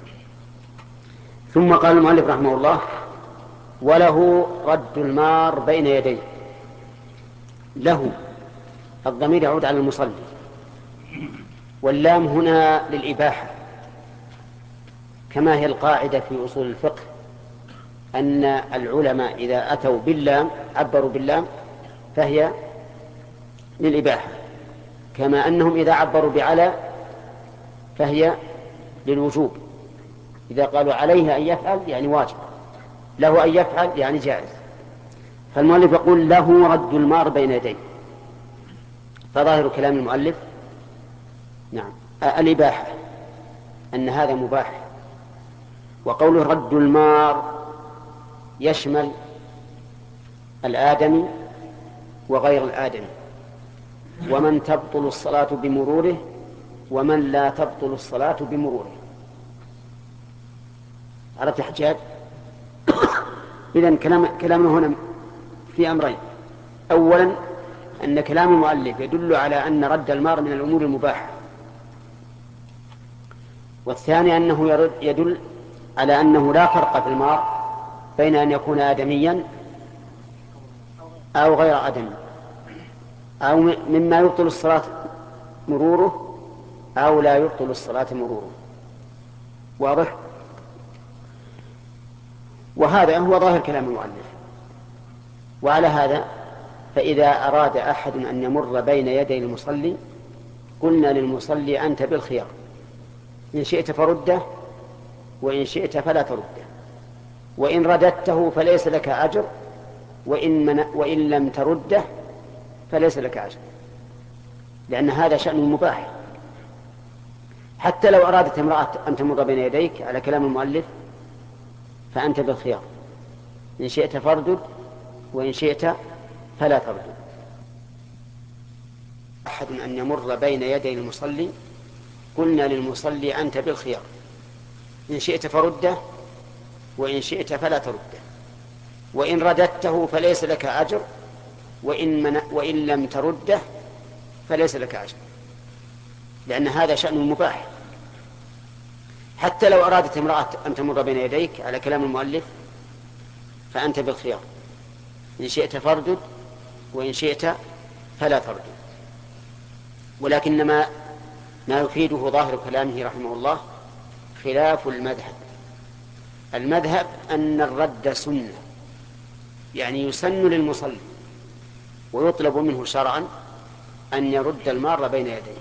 ثم قال المؤلف رحمه الله: وله رد المار بين يديه. له الضمير يعود على المصلي، واللام هنا للإباحة، كما هي القاعدة في أصول الفقه أن العلماء إذا أتوا باللام عبروا باللام فهي للإباحة، كما أنهم إذا عبروا بعلى فهي للوجوب. إذا قالوا عليه أن يفعل يعني واجب، له أن يفعل يعني جائز. فالمؤلف يقول: له رد المار بين يديه. فظاهر كلام المؤلف نعم الإباحة، أن هذا مباح. وقوله رد المار يشمل الآدمي وغير الآدمي، ومن تبطل الصلاة بمروره ومن لا تبطل الصلاة بمروره. عرفت يا حجاج؟ إذن كلام كلامنا هنا في أمرين: أولا أن كلام المؤلف يدل على أن رد المار من الأمور المباحة، والثاني أنه يدل على أنه لا فرق في المار بين أن يكون آدميا أو غير آدمي، أو مما يبطل الصلاة مروره أو لا يبطل الصلاة مروره. واضح؟ وهذا هو ظاهر كلام المؤلف. وعلى هذا فإذا أراد أحد أن يمر بين يدي المصلي قلنا للمصلي أنت بالخيار، إن شئت فرده وإن شئت فلا ترده، وإن رددته فليس لك أجر، وإن, من وإن لم ترده فليس لك أجر، لأن هذا شأن مباح. حتى لو أرادت امرأة أن تمر بين يديك على كلام المؤلف فأنت بالخيار، إن شئت فاردد وإن شئت فلا تردد. أحد أن يمر بين يدي المصلي قلنا للمصلي أنت بالخيار، إن شئت فرده وإن شئت فلا ترده، وإن رددته فليس لك أجر، وإن, من وإن لم ترده فليس لك أجر، لأن هذا شأن مباح. حتى لو أرادت امرأة أن تمر بين يديك على كلام المؤلف فأنت بالخيار، إن شئت فاردد وإن شئت فلا تردد. ولكن ما ما يفيده ظاهر كلامه رحمه الله خلاف المذهب. المذهب أن الرد سنة، يعني يسن للمصلي ويطلب منه شرعا أن يرد المار بين يديه،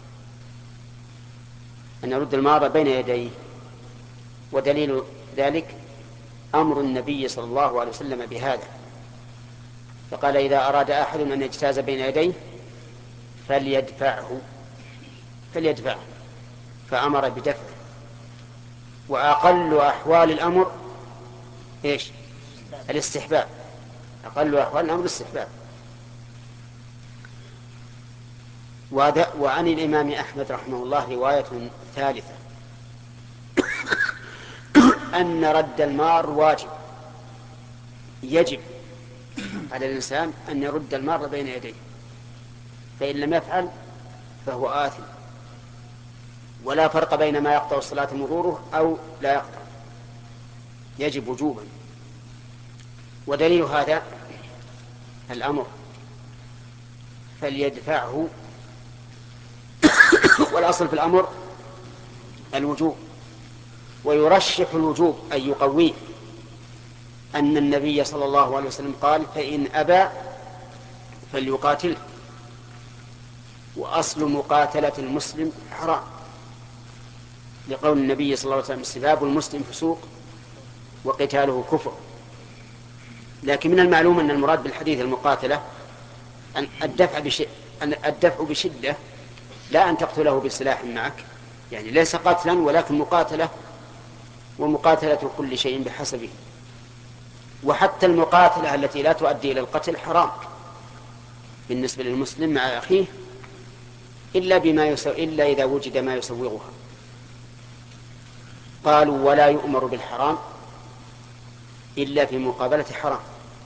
أن يرد المار بين يديه. ودليل ذلك أمر النبي صلى الله عليه وسلم بهذا، فقال إذا أراد أحد أن يجتاز بين يديه فليدفعه فليدفعه فأمر بدفعه. وأقل أحوال الأمر إيش؟ الاستحباب. أقل أحوال الأمر الاستحباب. وعن الإمام أحمد رحمه الله رواية ثالثة أن رد المار واجب، يجب على الإنسان أن يرد المار بين يديه، فإن لم يفعل فهو آثم، ولا فرق بين ما يقطع الصلاة مروره أو لا يقطع، يجب وجوبا. ودليل هذا الأمر فليدفعه، والأصل في الأمر الوجوب، ويرشح الوجوب أي يقويه أن النبي صلى الله عليه وسلم قال فإن أبى فليقاتل، وأصل مقاتلة المسلم حرام، لقول النبي صلى الله عليه وسلم سباب المسلم فسوق وقتاله كفر. لكن من المعلوم أن المراد بالحديث المقاتلة أن الدفع, بش... أن الدفع بشدة، لا أن تقتله بسلاح معك، يعني ليس قتلا ولكن مقاتلة، ومقاتلة كل شيء بحسبه. وحتى المقاتلة التي لا تؤدي إلى القتل حرام بالنسبة للمسلم مع أخيه إلا, بما يسو... إلا إذا وجد ما يسوغها. قالوا ولا يؤمر بالحرام إلا في مقابلة حرام،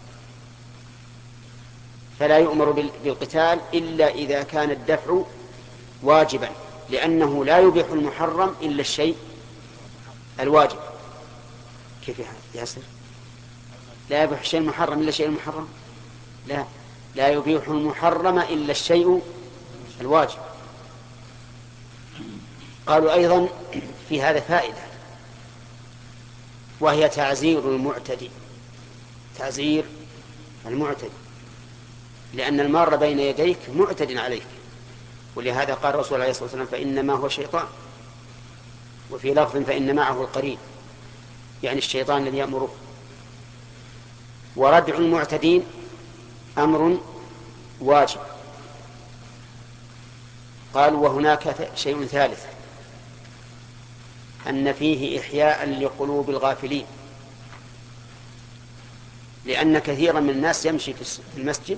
فلا يؤمر بالقتال إلا إذا كان الدفع واجبا، لأنه لا يبيح المحرم إلا الشيء الواجب. كيف يصير؟ لا يبيح الشيء المحرم إلا الشيء المحرم؟ لا، لا يبيح المحرم إلا الشيء الواجب. قالوا أيضا في هذا فائدة، وهي تعزير المعتدي، تعزير المعتدي، لأن المار بين يديك معتد عليك، ولهذا قال الرسول عليه الصلاة والسلام فإنما هو شيطان، وفي لفظ فإن معه القرين، يعني الشيطان الذي يأمره. وردع المعتدين أمر واجب. قالوا وهناك شيء ثالث، أن فيه إحياء لقلوب الغافلين، لأن كثيرا من الناس يمشي في المسجد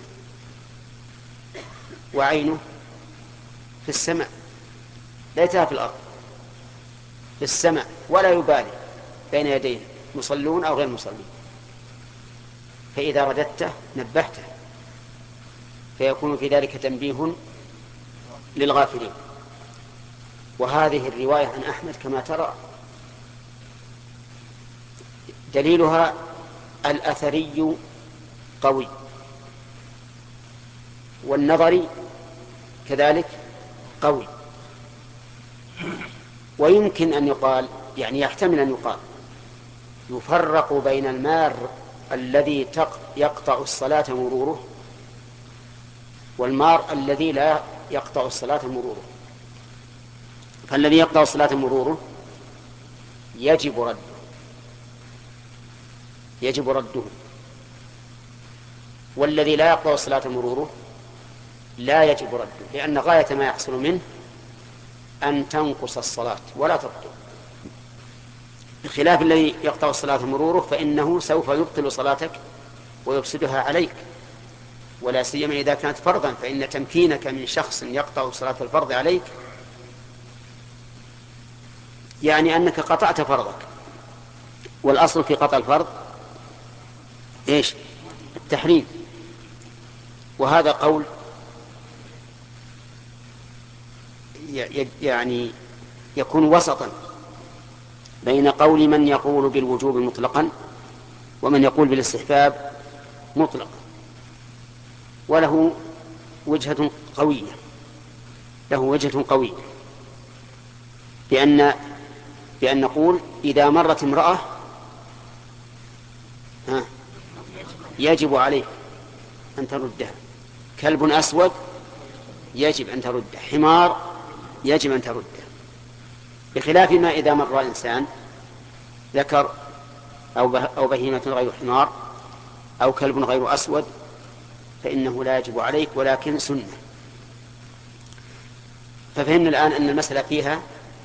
وعينه في السماء، ليتها في الأرض، في السماء، ولا يبالي بين يديه مصلون أو غير مصلين، فإذا رددته نبهته، فيكون في ذلك تنبيه للغافلين. وهذه الرواية عن أحمد كما ترى دليلها الأثري قوي، والنظري كذلك قوي. ويمكن أن يقال، يعني يحتمل أن يقال يفرق بين المار الذي يقطع الصلاة مروره والمار الذي لا يقطع الصلاة مروره. فالذي يقطع الصلاة مروره يجب رده يجب رده والذي لا يقطع الصلاة مروره لا يجب رده، لأن غاية ما يحصل منه أن تنقص الصلاة ولا تبطل، بخلاف الذي يقطع الصلاة مروره فإنه سوف يبطل صلاتك ويفسدها عليك، ولا سيما إذا كانت فرضا، فإن تمكينك من شخص يقطع صلاة الفرض عليك يعني أنك قطعت فرضك. والأصل في قطع الفرض إيش؟ التحريم. وهذا قول يعني يكون وسطا بين قول من يقول بالوجوب مطلقا ومن يقول بالاستحباب مطلقا، وله وجهة قوية له وجهة قوية بأن بأن نقول إذا مرت امرأة ها يجب عليه أن تردها، كلب أسود يجب أن ترده، حمار يجب أن ترده، بخلاف ما إذا مر إنسان ذكر أو بهيمة غير حمار أو كلب غير أسود فإنه لا يجب عليك ولكن سنة. ففهمنا الآن أن المسألة فيها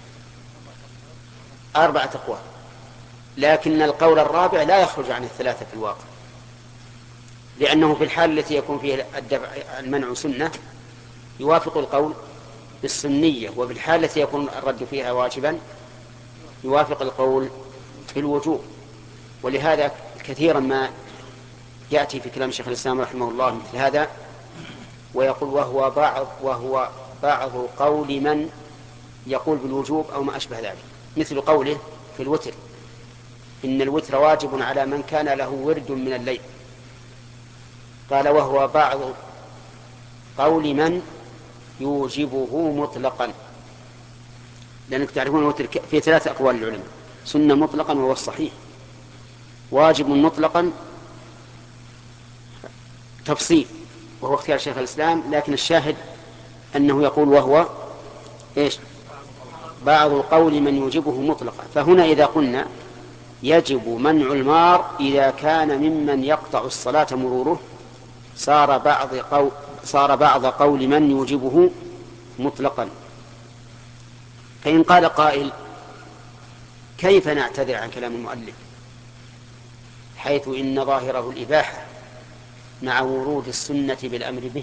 أربعة أقوال، لكن القول الرابع لا يخرج عن الثلاثة في الواقع، لأنه في الحال التي يكون فيها المنع سنة يوافق القول بالسنية، وفي الحال التي يكون الرد فيها واجبا يوافق القول بالوجوب. ولهذا كثيرا ما يأتي في كلام شيخ الإسلام رحمه الله مثل هذا ويقول وهو بعض وهو بعض قول من يقول بالوجوب أو ما أشبه ذلك، مثل قوله في الوتر إن الوتر واجب على من كان له ورد من الليل، قال وهو بعض قول من يوجبه مطلقا، لأنك تعرفون الوتر في ثلاثة أقوال العلماء: سنة مطلقا وهو الصحيح، واجب مطلقا تفصيل وهو اختيار شيخ الإسلام، لكن الشاهد أنه يقول وهو إيش؟ بعض القول من يوجبه مطلقا. فهنا إذا قلنا يجب منع المار إذا كان ممن يقطع الصلاة مروره صار بعض قول صار بعض قول من يوجبه مطلقا. فإن قال قائل كيف نعتذر عن كلام المؤلف حيث إن ظاهره الإباحة مع ورود السنة بالأمر به؟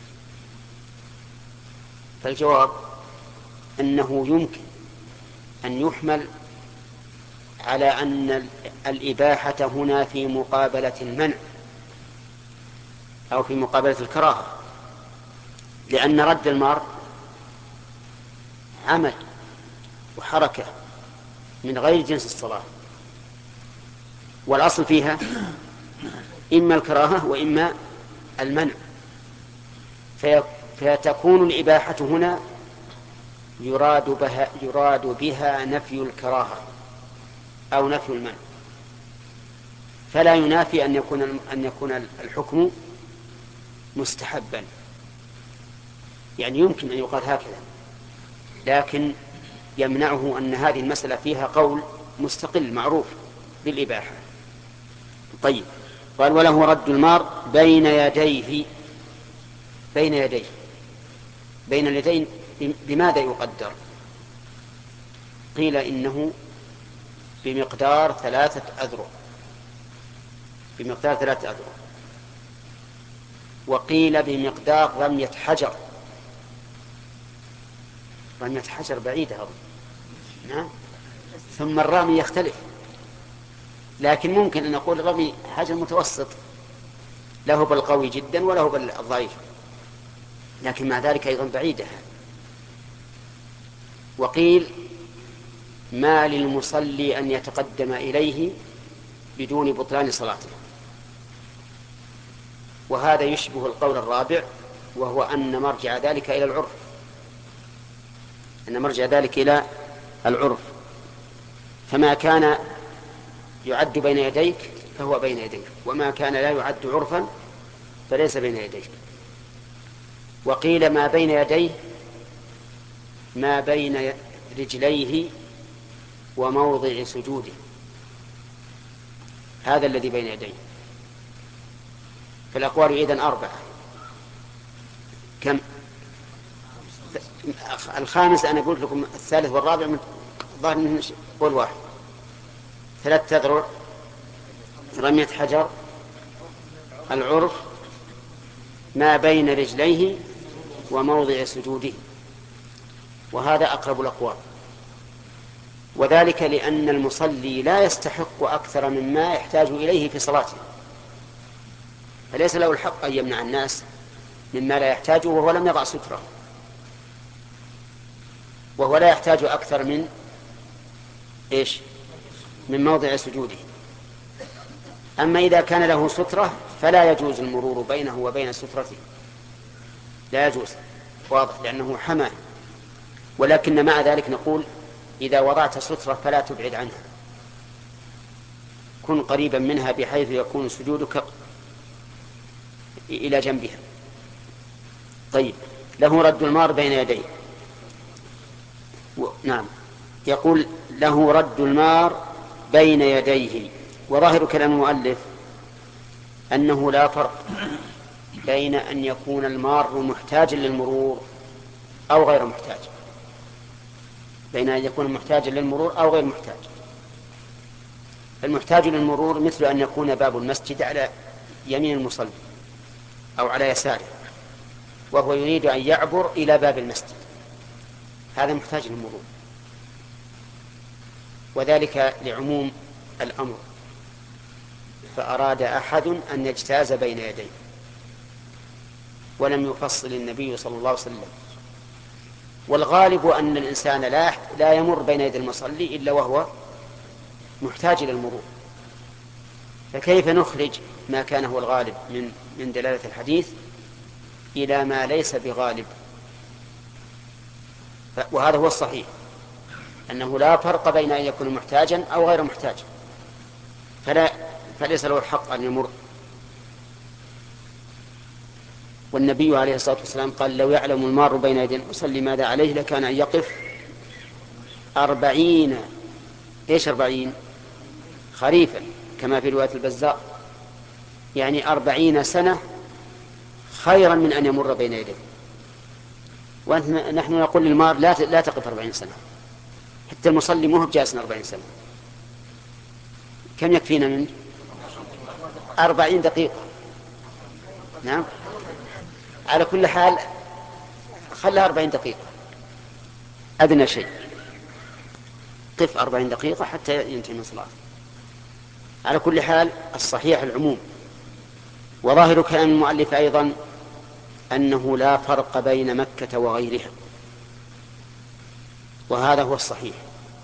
فالجواب أنه يمكن أن يحمل على أن الإباحة هنا في مقابلة المنع أو في مقابلة الكراهة، لأن رد المار عمل وحركة من غير جنس الصلاة، والأصل فيها إما الكراهة وإما المنع، فتكون الإباحة هنا يراد بها, يراد بها نفي الكراهة أو نفي المنع، فلا ينافي أن يكون أن يكون الحكم مستحبا، يعني يمكن أن يقال هكذا، لكن يمنعه أن هذه المسألة فيها قول مستقل معروف بالإباحة. طيب، قال وله رد المار بين يديه. بين يديه بين اليدين بماذا يقدر؟ قيل إنه بمقدار ثلاثة أذرع بمقدار ثلاثة أذرع وقيل بمقدار رمية حجر. رمية حجر بعيدة أظن، نعم، ثم الرامي يختلف، لكن ممكن أن نقول رمي حجر متوسط له بالقوي جدا وله بالضعيف، لكن مع ذلك أيضا بعيدة. وقيل ما للمصلي أن يتقدم إليه بدون بطلان صلاته، وهذا يشبه القول الرابع وهو أن مرجع ذلك إلى العرف أن مرجع ذلك إلى العرف فما كان يعد بين يديك فهو بين يديك، وما كان لا يعد عرفا فليس بين يديك. وقيل ما بين يديه ما بين رجليه وموضع سجوده، هذا الذي بين يديه. فالأقوال إذن أربعة. كم؟ الخامس أنا قلت لكم الثالث والرابع من ظاهر منه قول واحد. ثلاث تذرع، رمية حجر، العرف، ما بين رجليه وموضع سجوده، وهذا أقرب الأقوال. وذلك لأن المصلي لا يستحق أكثر مما يحتاج إليه في صلاته، فليس له الحق أن يمنع الناس مما لا يحتاجه وهو لم يضع سترة، وهو لا يحتاج أكثر من إيش؟ من موضع سجوده. أما إذا كان له سترة فلا يجوز المرور بينه وبين سترته، لا يجوز، واضح، لأنه حماه. ولكن مع ذلك نقول إذا وضعت سترة فلا تبعد عنها، كن قريبا منها بحيث يكون سجودك إلى جنبها. طيب، له رد المار بين يديه. و... نعم، يقول له رد المار بين يديه. وظاهر كلام المؤلف أنه لا فرق بين أن يكون المار محتاجا للمرور أو غير محتاج، بين أن يكون محتاجا للمرور أو غير محتاج. المحتاج للمرور مثل أن يكون باب المسجد على يمين المصلي أو على يساره وهو يريد أن يعبر إلى باب المسجد، هذا محتاج للمرور، وذلك لعموم الأمر، فأراد أحد أن يجتاز بين يديه، ولم يفصل النبي صلى الله عليه وسلم. والغالب أن الإنسان لا لا يمر بين يدي المصلي إلا وهو محتاج إلى المرور، فكيف نخرج ما كان هو الغالب من من دلالة الحديث إلى ما ليس بغالب؟ وهذا هو الصحيح، أنه لا فرق بين أن يكون محتاجا أو غير محتاج، فلا فليس له الحق أن يمر. والنبي عليه الصلاة والسلام قال لو يعلم المار بين يدي المصلي ماذا عليه لكان أن يقف أربعين إيش أربعين خريفا كما في رواية البزار، يعني أربعين سنة خيرا من أن يمر بين يديه. ونحن نقول للمار لا لا تقف أربعين سنة، حتى المصلي مو بجالس أربعين سنة، كم يكفينا منه؟ أربعين دقيقة. نعم، على كل حال خلها أربعين دقيقة أدنى شيء، قف أربعين دقيقة حتى ينتهي من صلاة. على كل حال الصحيح العموم. وظاهر كلام المؤلف أيضا أنه لا فرق بين مكة وغيرها، وهذا هو الصحيح،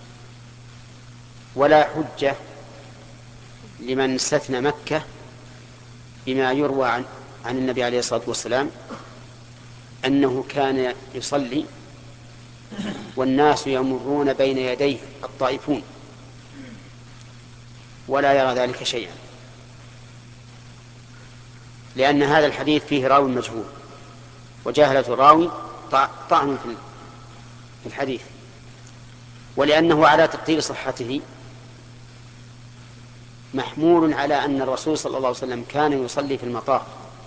ولا حجة لمن استثنى مكة بما يروى عن, عن النبي عليه الصلاة والسلام أنه كان يصلي والناس يمرون بين يديه الطائفون ولا يرى ذلك شيئا، لأن هذا الحديث فيه راوي مجهول، وجاهلة الراوي طعن في الحديث، ولأنه على تقدير صحته محمول على أن الرسول صلى الله عليه وسلم كان يصلي في المطاف،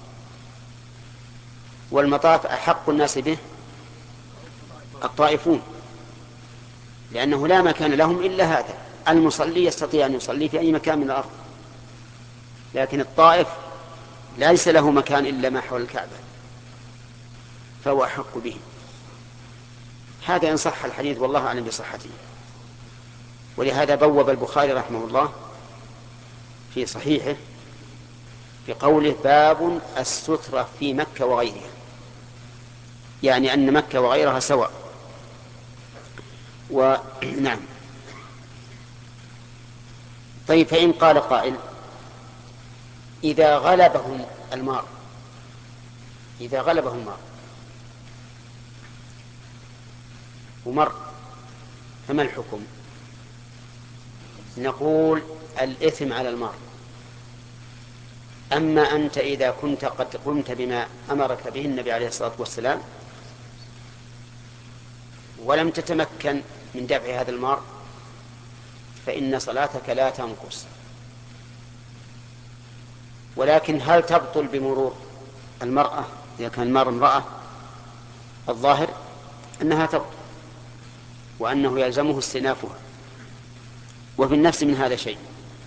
والمطاف أحق الناس به الطائفون، لأنه لا مكان لهم إلا هذا. المصلي يستطيع أن يصلي في أي مكان من الأرض، لكن الطائف ليس له مكان إلا ما حول الكعبة، فهو أحق به. هذا إن صح الحديث، والله أعلم بصحته. ولهذا بوب البخاري رحمه الله في صحيحه بقوله باب السترة في مكة وغيرها، يعني أن مكة وغيرها سواء. ونعم. طيب، فإن قال قائل إذا غلبه المار إذا غلبه المار ومر فما الحكم؟ نقول الإثم على المار. أما أنت إذا كنت قد قمت بما أمرك به النبي عليه الصلاة والسلام ولم تتمكن من دفع هذا المار فإن صلاتك لا تنقص. ولكن هل تبطل بمرور المرأة إذا كان المار امرأة؟ الظاهر أنها تبطل وأنه يلزمه استئنافها. وفي النفس من هذا شيء،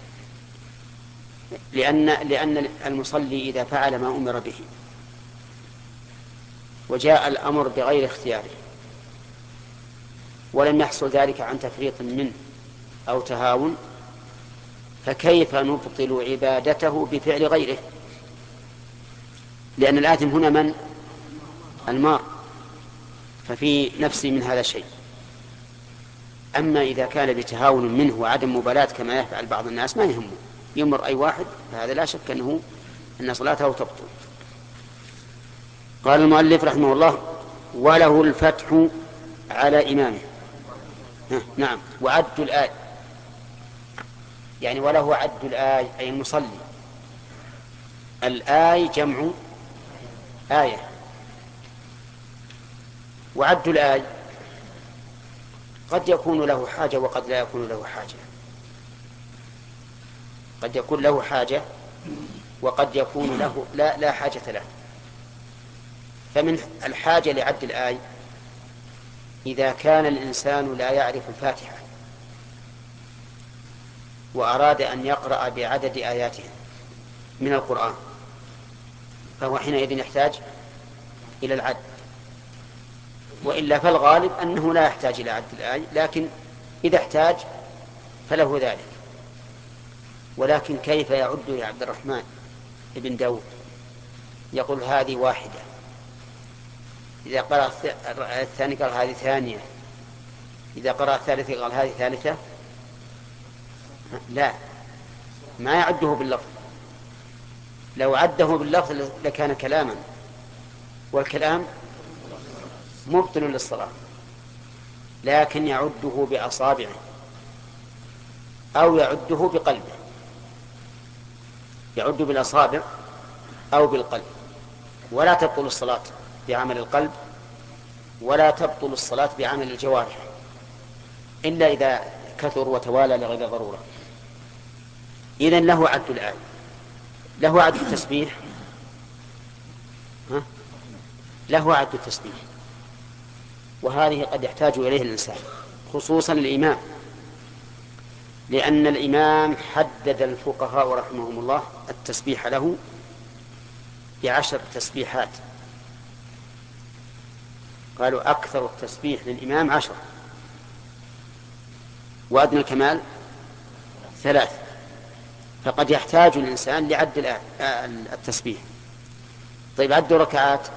لأن لأن المصلي إذا فعل ما أمر به وجاء الأمر بغير اختياره ولم يحصل ذلك عن تفريط منه أو تهاون، فكيف نبطل عبادته بفعل غيره؟ لأن الآثم هنا من؟ المار، ففي نفسي من هذا شيء. أما إذا كان بتهاون منه وعدم مبالاة كما يفعل بعض الناس ما يهمه، يمر أي واحد، فهذا لا شك أنه أن صلاته تبطل. قال المؤلف رحمه الله: وله الفتح على إمامه. نعم، وعد الآية، يعني وله عد الآية أي المصلي. الآية جمع آية، وعد الآية قد يكون له حاجة وقد لا يكون له حاجة، قد يكون له حاجة وقد يكون له لا, لا حاجة له. فمن الحاجة لعد الآية إذا كان الإنسان لا يعرف الفاتحة وأراد أن يقرأ بعدد آياتها من القرآن، فهو حينئذ يحتاج إلى العد. وإلا فالغالب أنه لا يحتاج إلى عد الآية، لكن إذا احتاج فله ذلك. ولكن كيف يعد يا عبد الرحمن ابن داود؟ يقول هذه واحدة، إذا قرأ الثاني قال هذه ثانية، إذا قرأ الثالثة قال هذه ثالثة. لا، ما يعده باللفظ. لو عده باللفظ لكان كلاما، والكلام مبطل للصلاة. لكن يعده بأصابعه أو يعده بقلبه، يعد بالأصابع أو بالقلب. ولا تبطل الصلاة بعمل القلب ولا تبطل الصلاة بعمل الجوارح إلا إذا كثر وتوالى لغير ضرورة. إذن له عد الآية، له عد التسبيح، ها؟ له عد التسبيح، وهذه قد يحتاج إليه الإنسان خصوصا الإمام، لأن الإمام حدد الفقهاء رحمهم الله التسبيح له بعشر تسبيحات. قالوا أكثر التسبيح للإمام عشر وأدنى الكمال ثلاث، فقد يحتاج الإنسان لعد التسبيح. طيب عد ركعات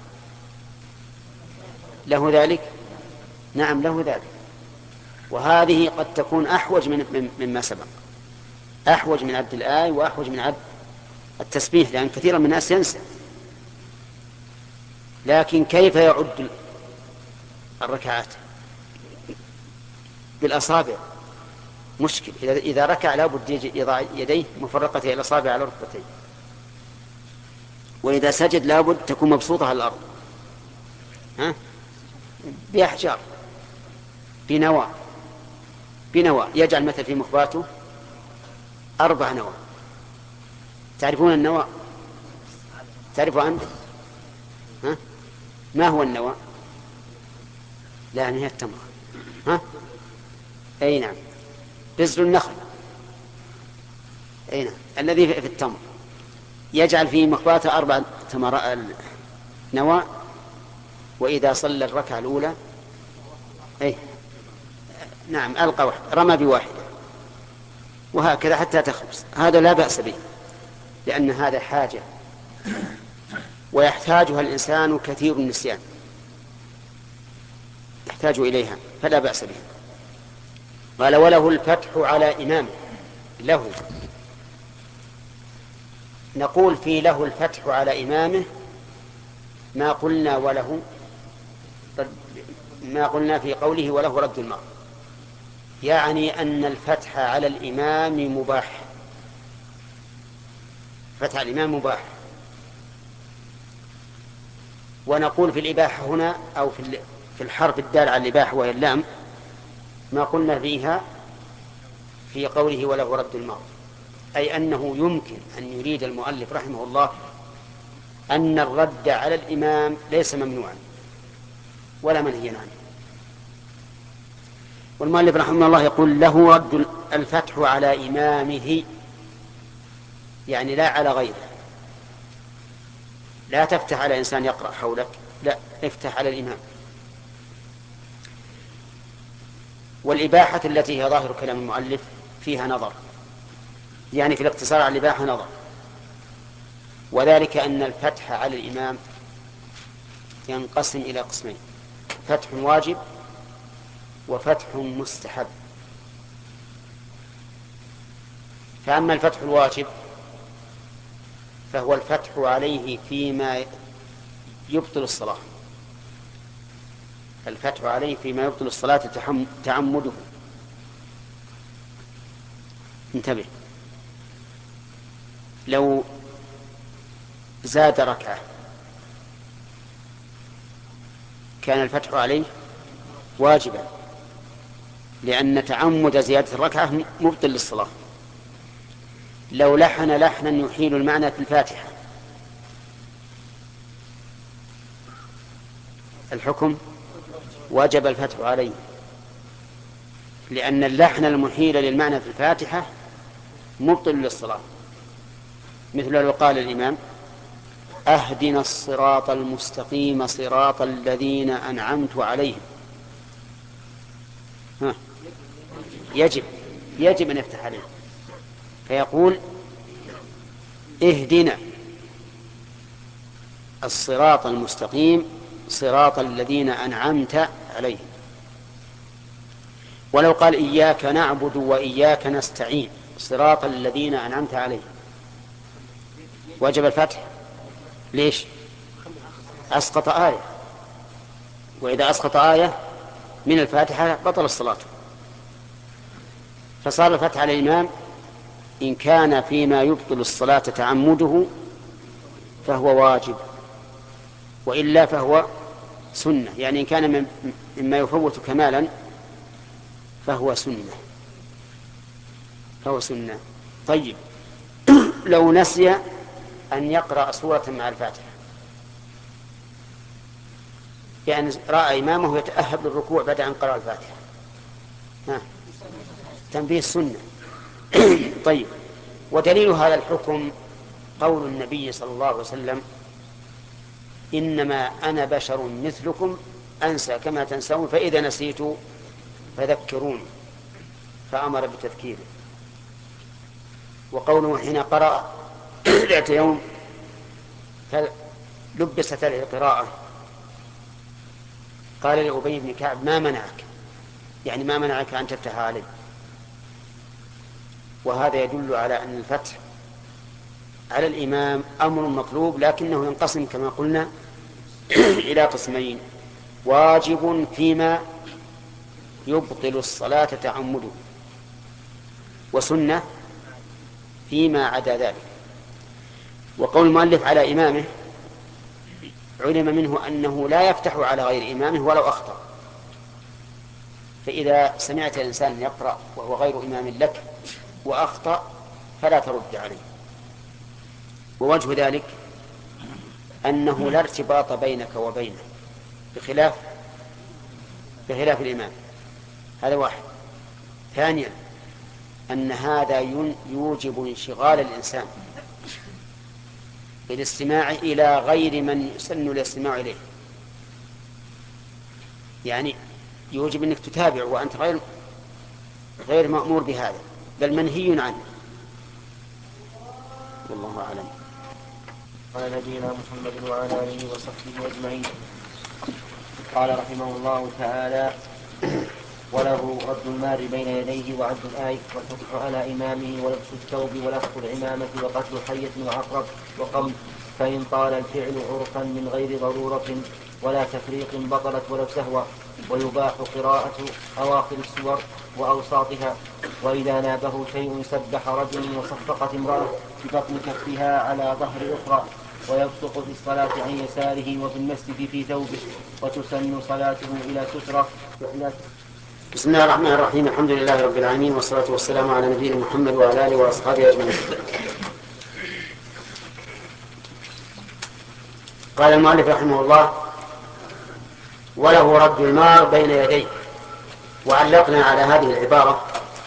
له ذلك؟ نعم له ذلك، وهذه قد تكون أحوج من مما سبق، أحوج من عد الآية وأحوج من عد التسبيح، لأن كثيرا من الناس ينسى. لكن كيف يعد الركعات؟ بالأصابع مشكل. إذا ركع لابد يضع يديه مفرقة إلى الأصابع على ركبتيه، وإذا سجد لابد تكون مبسوطة على الأرض، ها؟ بأحجار، بنواة، بنواة يجعل مثل في مخباته أربع نواة. تعرفون النواة؟ تعرفوا أنت؟ ها؟ ما هو النواة؟ لا، هي التمر. ها؟ أي نعم، بذر النخل. أي نعم، الذي في التمر يجعل في مخباته أربع تمر نواة، وإذا صلى الركعة الأولى أي نعم ألقى واحد، رمى بواحدة، وهكذا حتى تخلص. هذا لا بأس به، لأن هذا حاجة ويحتاجها الإنسان كثير النسيان، يحتاج إليها، فلا بأس به. قال وله الفتح على إمامه. له، نقول في له الفتح على إمامه ما قلنا وله ما قلنا في قوله وله رد المال، يعني أن الفتح على الإمام مباح، فتح الإمام مباح. ونقول في الإباحة هنا أو في في الحرف الدال على الإباحة وهي اللام ما قلنا فيها في قوله وله رد الماضي، أي أنه يمكن أن يريد المؤلف رحمه الله أن الرد على الإمام ليس ممنوعا ولا منهيا عنه. والمؤلف رحمه الله يقول له رد الفتح على إمامه، يعني لا على غيره. لا تفتح على إنسان يقرأ حولك، لا، افتح على الإمام. والإباحة التي هي ظاهر كلام المؤلف فيها نظر، يعني في الاقتصار على الإباحة نظر، وذلك أن الفتح على الإمام ينقسم إلى قسمين: فتح واجب وفتح مستحب. فأما الفتح الواجب فهو الفتح عليه فيما يبطل الصلاة، الفتح عليه فيما يبطل الصلاة تعمده. انتبه، لو زاد ركعة كان الفتح عليه واجبا، لأن تعمد زيادة الركعة مبطل للصلاة. لو لحن لحنا يحيل المعنى في الفاتحة الحكم وجب الفتح عليه، لأن اللحن المحيل للمعنى في الفاتحة مبطل للصلاة. مثل لو قال الإمام أهدنا الصراط المستقيم صراط الذين أنعمت عليهم، ها. يجب يجب أن يفتح عليه، فيقول اهدنا الصراط المستقيم صراط الذين أنعمت عليهم. ولو قال إياك نعبد وإياك نستعين صراط الذين أنعمت عليهم وجب الفتح. ليش؟ أسقط آية، وإذا أسقط آية من الفاتحة بطل الصلاة. فصار الفتح على الإمام إن كان فيما يبطل الصلاة تعمده فهو واجب، وإلا فهو سنة، يعني إن كان مما يفوت كمالا فهو سنة فهو سنة. طيب، لو نسي أن يقرأ سورة مع الفاتحة، يعني رأى إمامه يتأهب للركوع بعد أن قرأ الفاتحة، ها. تنبيه السنة. طيب، ودليل هذا الحكم قول النبي صلى الله عليه وسلم إنما أنا بشر مثلكم أنسى كما تنسون فإذا نسيت فذكروني، فأمر بتذكيره. وقوله حين قرأ ذات يوم لبست عليه القراءة قال لأبي بن كعب ما منعك، يعني ما منعك أن تفتح عليه. وهذا يدل على أن الفتح على الإمام أمر مطلوب، لكنه ينقسم كما قلنا إلى قسمين: واجب فيما يبطل الصلاة تعمده، وسنة فيما عدا ذلك. وقول المؤلف على إمامه علم منه أنه لا يفتح على غير إمامه ولو أخطأ. فإذا سمعت الإنسان يقرأ وهو غير إمام لك وأخطأ فلا ترد عليه. ووجه ذلك أنه لا ارتباط بينك وبينه بخلاف بخلاف الإمام، هذا واحد. ثانيا أن هذا يوجب انشغال الإنسان بالاستماع إلى غير من يسن الاستماع إليه، يعني يوجب أنك تتابع وأنت غير غير مأمور بهذا، بل منهي عنه. والله أعلم. على نبينا محمد وعلى آله وصحبه أجمعين. قال رحمه الله تعالى: وله رد المال بين يديه وعد الآية والفتح على إمامه ولبس الثوب ولفظ العمامة وقتل حية وعقرب وقول، فإن طال الفعل عرفا من غير ضرورة ولا تفريق بطلت ولو سهوا. ويباح قراءة أواخر السور وأوساطها. وإذا نابه شيء سبح رجل وصفقت امرأة ببطن كفها على ظهر أخرى، ويبصق في الصلاة عن يساره وفي المسجد في ثوبه، وتسن صلاته إلى سترة بسم الله الرحمن الرحيم. الحمد لله رب العالمين، والصلاة والسلام على نبينا محمد وعلى آله وأصحابه أجمعين. قال المؤلف رحمه الله: وله رد المار بين يديه. وعلقنا على هذه العبارة.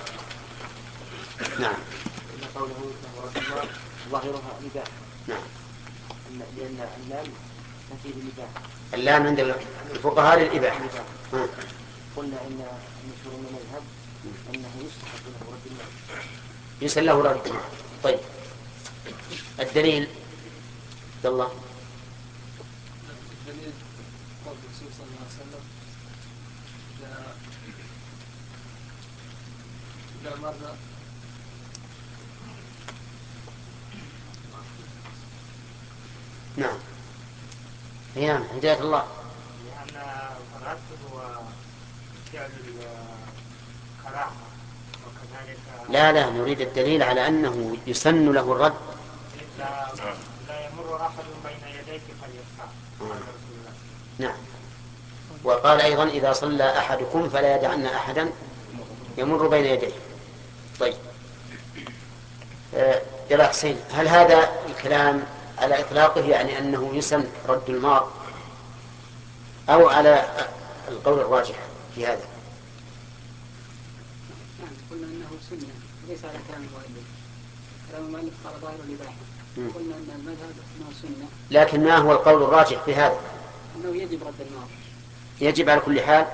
نعم. قوله ظاهرها الإباحة. نعم. لأن اللام تفيد الإباحة. اللام عند الفقهاء للإباحة. قلنا إن مشهور من المذهب أنه يستحق له رد المال. يسأل له رد المال. طيب، الدليل عبد الله. الدليل قول الرسول صلى الله عليه وسلم: لا مرة نعم. نعم، هداية الله. لأن الرد هو فعل الكراهة وكذلك لا لا نريد الدليل على أنه يسن له الرد. لا, لا يمر أحد بين يديك فليدفع. نعم. وقال أيضا: إذا صلى أحدكم فلا يدعن أحدا يمر بين يديه. طيب، آه يا حسين، هل هذا الكلام على إطلاقه يعني أنه يسن رد المار، أو على القول الراجح في هذا؟ نعم، قلنا أنه سنة ليس على كلام المؤلف. كلام المؤلف قال ظاهر الإباحة. قلنا أن المذهب أنه سنة. لكن ما هو القول الراجح في هذا؟ أنه يجب رد المار. يجب على كل حال.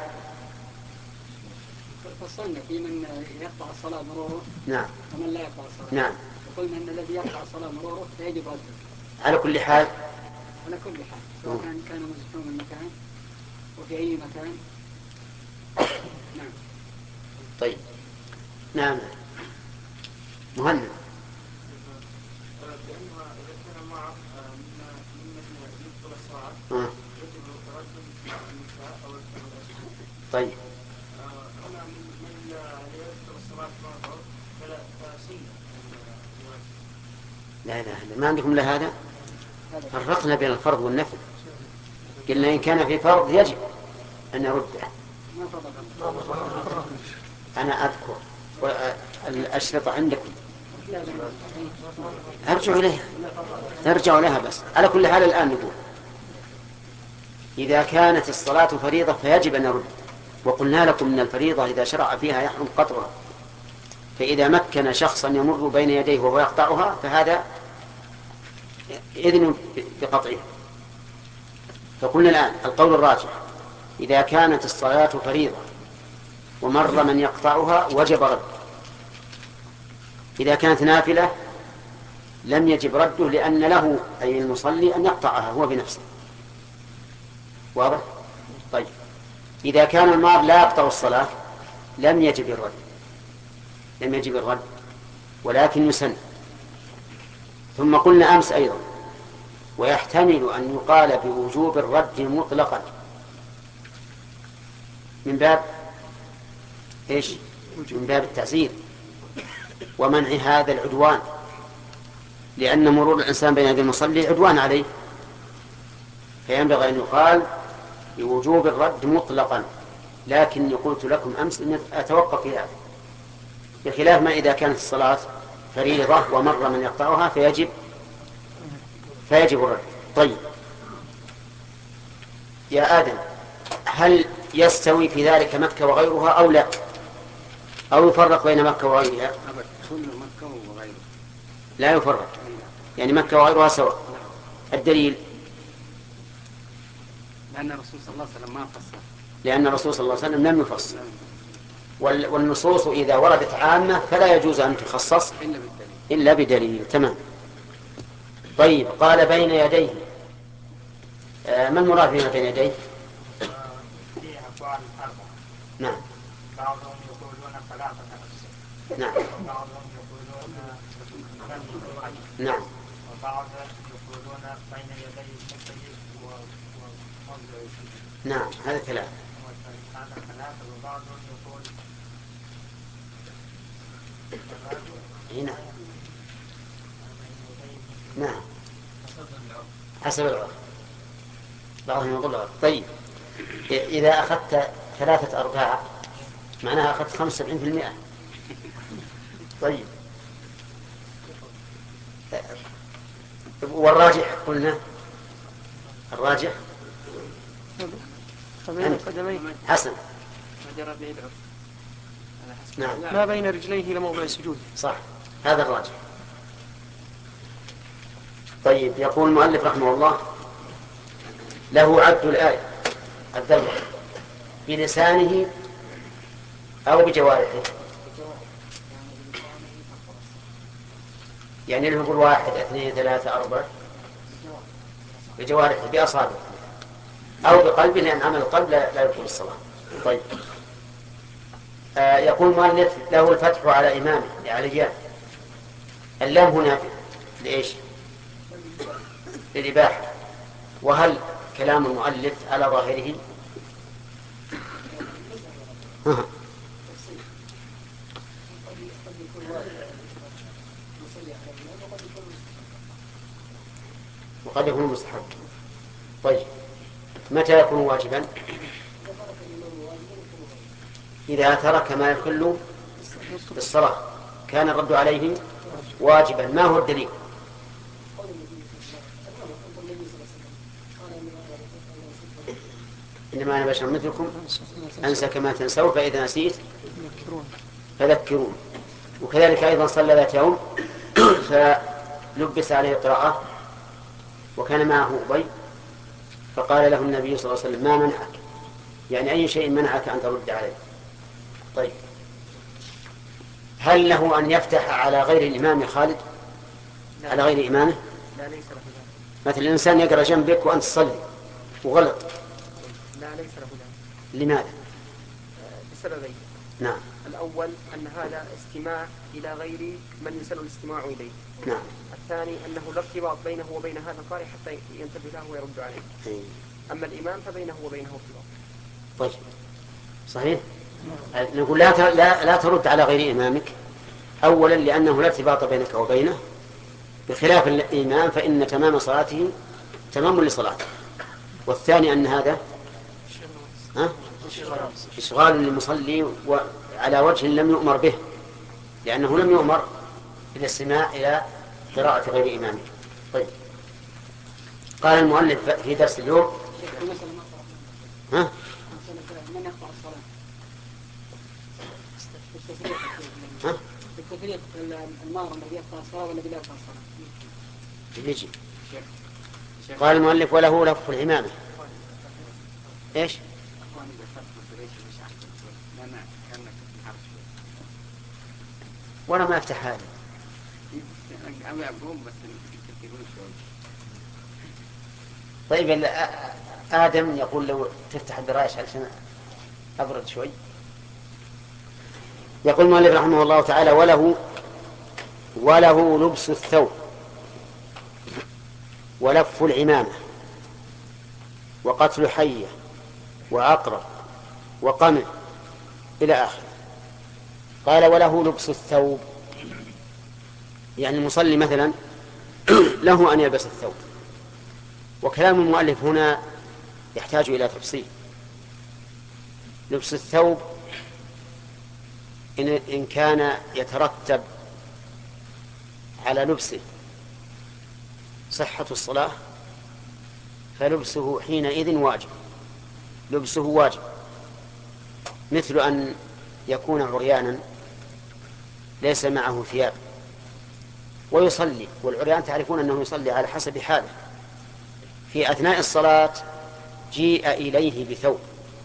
فصلنا في من يقطع الصلاة مروره. نعم. ومن لا يقطع الصلاة. نعم. وقلنا أن الذي يقطع الصلاة مروره فيجب رده. على كل حال. على كل حال، سواء كان كان مزحوم المكان وفي أي مكان. نعم. طيب. نعم. مهند. طيب. لا لا ما عندكم لا هذا. فرقنا بين الفرض والنفل. قلنا إن كان في فرض يجب أن يرده. أنا أذكر الأشرطة عندكم، أرجع إليها نرجع لها. بس على كل حال الآن نقول إذا كانت الصلاة فريضة فيجب أن يرد. وقلنا لكم أن الفريضة إذا شرع فيها يحرم قطعها، فإذا مكن شخصا يمر بين يديه وهو يقطعها فهذا إذن بقطعها. فقلنا الآن القول الراجح: إذا كانت الصلاة فريضة ومر من يقطعها وجب رد. إذا كانت نافلة لم يجب رده، لأن له أي المصلي أن يقطعها هو بنفسه. واضح؟ طيب، إذا كان المار لا يقطع الصلاة لم يجب الرد، لم يجب الرد ولكن يسن. ثم قلنا أمس أيضا: ويحتمل أن يقال بوجوب الرد مطلقا من باب إيش؟ من باب التعزير ومنع هذا العدوان، لأن مرور الإنسان بين يدي المصلي عدوان عليه، فينبغي أن يقال بوجوب الرد مطلقا. لكن قلت لكم أمس أن أتوقف في هذا، بخلاف ما إذا كانت الصلاة فريضة ومر من يقطعها فيجب فيجب الرد. طيب يا آدم، هل يستوي في ذلك مكة وغيرها أو لا، أو يفرق بين مكة وغيرها؟ مكة وغيرها لا يفرق، يعني مكة وغيرها سواء. الدليل: لأن الرسول صلى الله عليه وسلم ما فصل. لأن الرسول صلى الله عليه وسلم لم يفصل، والنصوص إذا وردت عامة فلا يجوز أن تخصص إلا بالدليل. إلا بدليل. تمام. طيب، قال بين يديه. آه ما المراد بما بين يديه؟ فيه أقوال أربعة. نعم. بعضهم يقولون ثلاثة أفسر. نعم. وبعضهم يقولون نعم. وبعضهم يقولون بين يدي المسيد وموضع السجود. نعم، هذا كلام. هذا ثلاثة. وبعضهم يقول هنا. نعم، حسب العرف. بعضهم يقول العرف. طيب، إذا أخذت ثلاثة أرباع معناها أخذت خمسة وسبعين بالمئة. طيب والراجح قلنا الراجح حسن نعم ما بين رجليه لموضع السجود. صح، هذا الراجح. طيب يقول المؤلف رحمه الله له عد الآية الذبح بلسانه أو بجوارحه، يعني له يقول واحد اثنين ثلاثة أربعة بجوارحه بأصابعه أو بقلبه، لأن عمل القلب لا يكون الصلاة. طيب آه يقول المؤلف له الفتح على إمامه لعليان. اللام هنا لإيش؟ للإباحة. وهل كلام المؤلف على ظاهره؟ وقد يكون مستحب. طيب متى يكون واجبا؟ إذا ترك ما يخل بالصلاة كان الرد عليه واجبا. ما هو الدليل؟ إنما أنا بشر مثلكم أنسى كما تنسوا فإذا نسيت فذكرون. وكذلك أيضا صلى ذات يوم فلبس عليه قراءة وكان معه أبي فقال له النبي صلى الله عليه وسلم ما منعك، يعني أي شيء منعك أن ترد عليه. طيب هل له أن يفتح على غير الإمام خالد؟ على غير إمامه؟ لا ليس له. مثل الإنسان يقرأ جنبك وأنت تصلي وغلط. لا ليس له ذلك. لماذا؟ بسببين. نعم. الأول أن هذا استماع إلى غير من يسن الاستماع إليه. نعم. الثاني أنه لا ارتباط بينه وبين هذا القارئ حتى ينتبه له ويرد عليه. أما الإمام فبينه وبينه ارتباط. طيب صحيح. نقول لا لا لا ترد على غير إمامك. أولا لأنه لا ارتباط بينك وبينه، بخلاف الإمام فإن تمام صلاته تمام لصلاته. والثاني أن هذا ها؟ إشغال للمصلي وعلى وجه لم يؤمر به، لأنه لم يؤمر بالاستماع إلى قراءة غير إمامه. طيب قال المؤلف في درس اليوم ها؟ من يقطع الصلاة؟ ها؟ بالتفريق المارم الذي يقطع الصلاة والذي لا يقطع الصلاة. يجي. قال المؤلف وله لفظ الإمامة. إيش؟ وأنا ما أفتح هذا. طيب آدم يقول لو تفتح الدرايش علشان أبرد شوي. يقول المؤلف رحمه الله تعالى وله وله لبس الثوب ولف العمامة وقتل حية وعقرب وقمع إلى آخره. قال وله لبس الثوب، يعني المصلي مثلا له أن يلبس الثوب. وكلام المؤلف هنا يحتاج إلى تفصيل. لبس الثوب إن, إن كان يترتب على لبسه صحة الصلاة فلبسه حينئذ واجب، لبسه واجب، مثل أن يكون عريانا ليس معه ثياب ويصلي، والعريان تعرفون أنه يصلي على حسب حاله. في أثناء الصلاة جيء إليه بثوب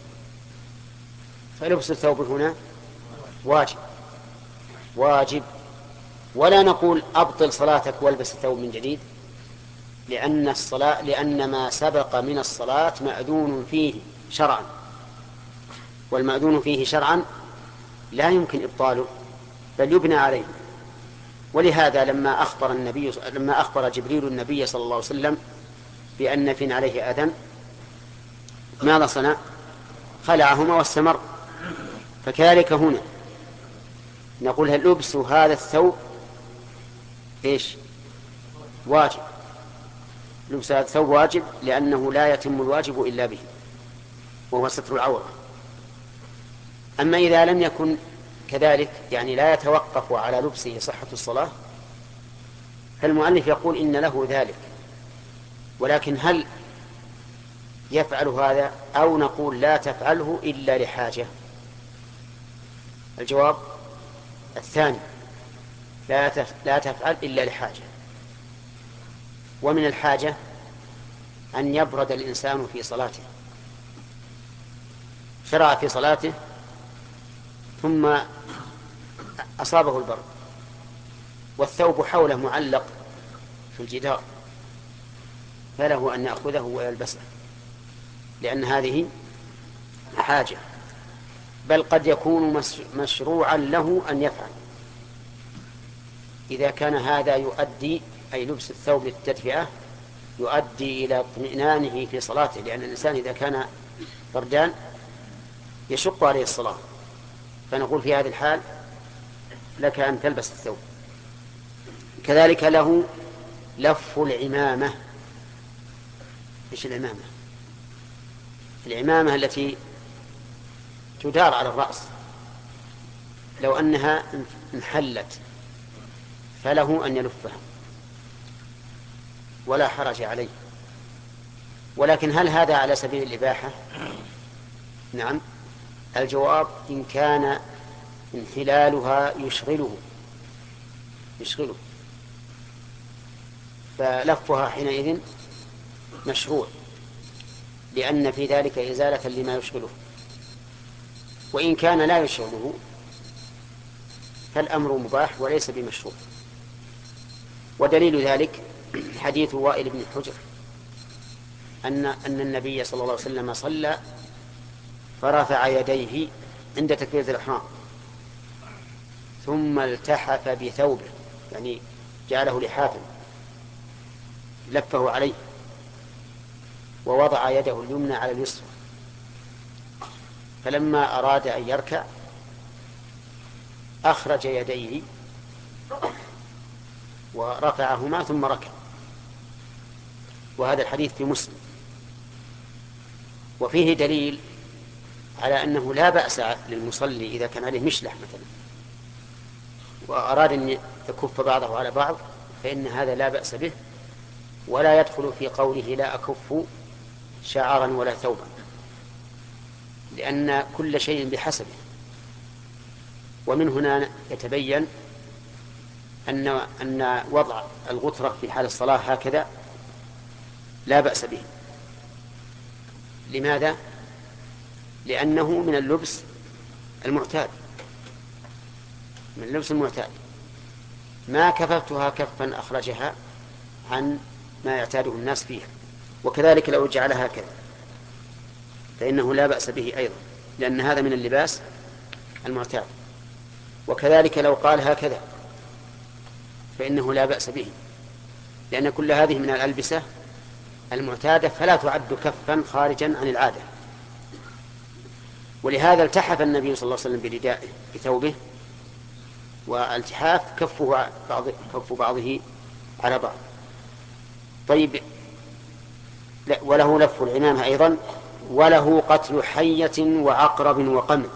فلبس الثوب هنا واجب واجب ولا نقول أبطل صلاتك والبس الثوب من جديد، لأن الصلاة لأن ما سبق من الصلاة مأذون فيه شرعا، والمأذون فيه شرعا لا يمكن إبطاله بل يبنى عليه. ولهذا لما أخبر النبي لما أخبر جبريل النبي صلى الله عليه وسلم بأن في عليه أذى ماذا صنع؟ خلعهما واستمر. فكذلك هنا نقول هل لبس هذا الثوب إيش؟ واجب. لبس هذا الثوب واجب لأنه لا يتم الواجب إلا به، وهو ستر العورة. أما إذا لم يكن كذلك، يعني لا يتوقف على لبسه صحة الصلاة، فالمؤلف يقول إن له ذلك. ولكن هل يفعل هذا أو نقول لا تفعله إلا لحاجة؟ الجواب الثاني، لا تفعل إلا لحاجة. ومن الحاجة أن يبرد الإنسان في صلاته، شرع في صلاته ثم أصابه البرد والثوب حوله معلق في الجدار، فله أن يأخذه ويلبسه، لأن هذه حاجة، بل قد يكون مشروعا له أن يفعل إذا كان هذا يؤدي، أي لبس الثوب للتدفئة يؤدي إلى اطمئنانه في صلاته، لأن الإنسان إذا كان بردان يشق عليه الصلاة، فنقول في هذه الحال لك أن تلبس الثوب. كذلك له لف العمامة. إيش العمامة؟ العمامة التي تدار على الرأس، لو أنها انحلت فله أن يلفها ولا حرج عليه. ولكن هل هذا على سبيل الإباحة؟ نعم، الجواب إن كان انحلالها يشغله يشغله فلفها حينئذ مشروع، لأن في ذلك إزالة لما يشغله. وإن كان لا يشغله فالأمر مباح وليس بمشروع. ودليل ذلك حديث وائل بن حجر أن أن النبي صلى الله عليه وسلم صلى فرفع يديه عند تكبيرة الإحرام ثم التحف بثوبه، يعني جعله لحافا لفه عليه، ووضع يده اليمنى على اليسرى، فلما أراد أن يركع أخرج يديه ورفعهما ثم ركع. وهذا الحديث في مسلم، وفيه دليل على أنه لا بأس للمصلي إذا كان عليه مشلح مثلا وأراد أن يكف بعضه على بعض فإن هذا لا بأس به، ولا يدخل في قوله لا أكف شعرا ولا ثوبا، لأن كل شيء بحسبه. ومن هنا يتبين أن أن وضع الغترة في حال الصلاة هكذا لا بأس به. لماذا؟ لأنه من اللبس المعتاد، من اللبس المعتاد، ما كففتها كفا أخرجها عن ما يعتاده الناس فيها. وكذلك لو جعلها هكذا فإنه لا بأس به أيضا، لأن هذا من اللباس المعتاد. وكذلك لو قال هكذا فإنه لا بأس به، لأن كل هذه من الألبسة المعتادة فلا تعد كفا خارجا عن العادة. ولهذا التحف النبي صلى الله عليه وسلم بردائه بثوبه، والتحاف كفه بعض كف بعضه على بعض. طيب، وله لف العمامة أيضا، وله قتل حية وعقرب وقمل.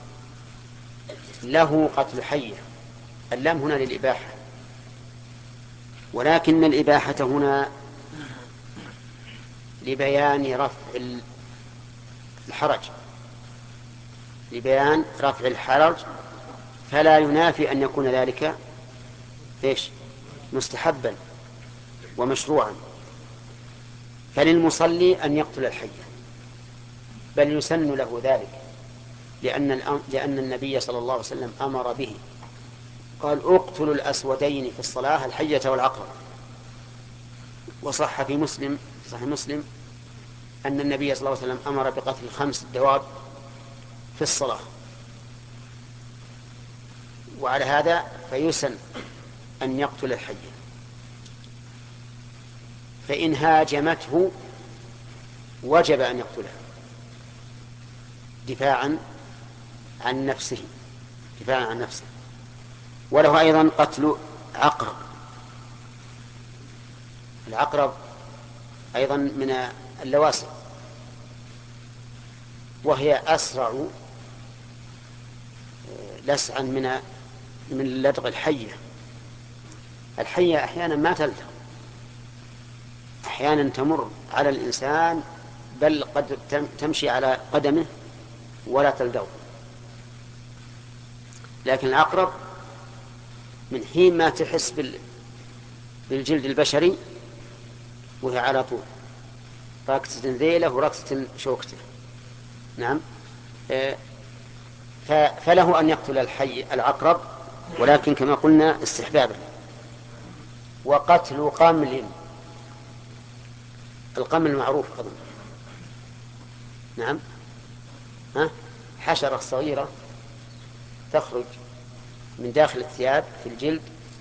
له قتل حية، اللام هنا للإباحة، ولكن الإباحة هنا لبيان رفع الحرج، لبيان رفع الحرج، فلا ينافي أن يكون ذلك إيش؟ مستحبا ومشروعا. فللمصلي أن يقتل الحية، بل يسن له ذلك، لأن لأن النبي صلى الله عليه وسلم أمر به، قال اقتلوا الأسودين في الصلاة، الحية والعقرب. وصح في مسلم في صحيح مسلم أن النبي صلى الله عليه وسلم أمر بقتل خمس دواب في الصلاة. وعلى هذا فيسن أن يقتل الحية، فإن هاجمته وجب أن يقتلها دفاعا عن نفسه دفاعا عن نفسه. وله أيضا قتل عقرب. العقرب أيضا من اللواسع، وهي أسرع لسعا من من لدغ الحية. الحية أحيانا ما تلدغ، أحيانا تمر على الإنسان بل قد تمشي على قدمه ولا تلدغ. لكن العقرب من حين ما تحس بالجلد البشري وهي على طول ركسة ذيله وركسة شوكته. نعم. فله أن يقتل الحي العقرب، ولكن كما قلنا استحبابا. وقتل قمل، القمل المعروف أظن. نعم. ها؟ حشرة صغيرة تخرج من داخل الثياب في الجلد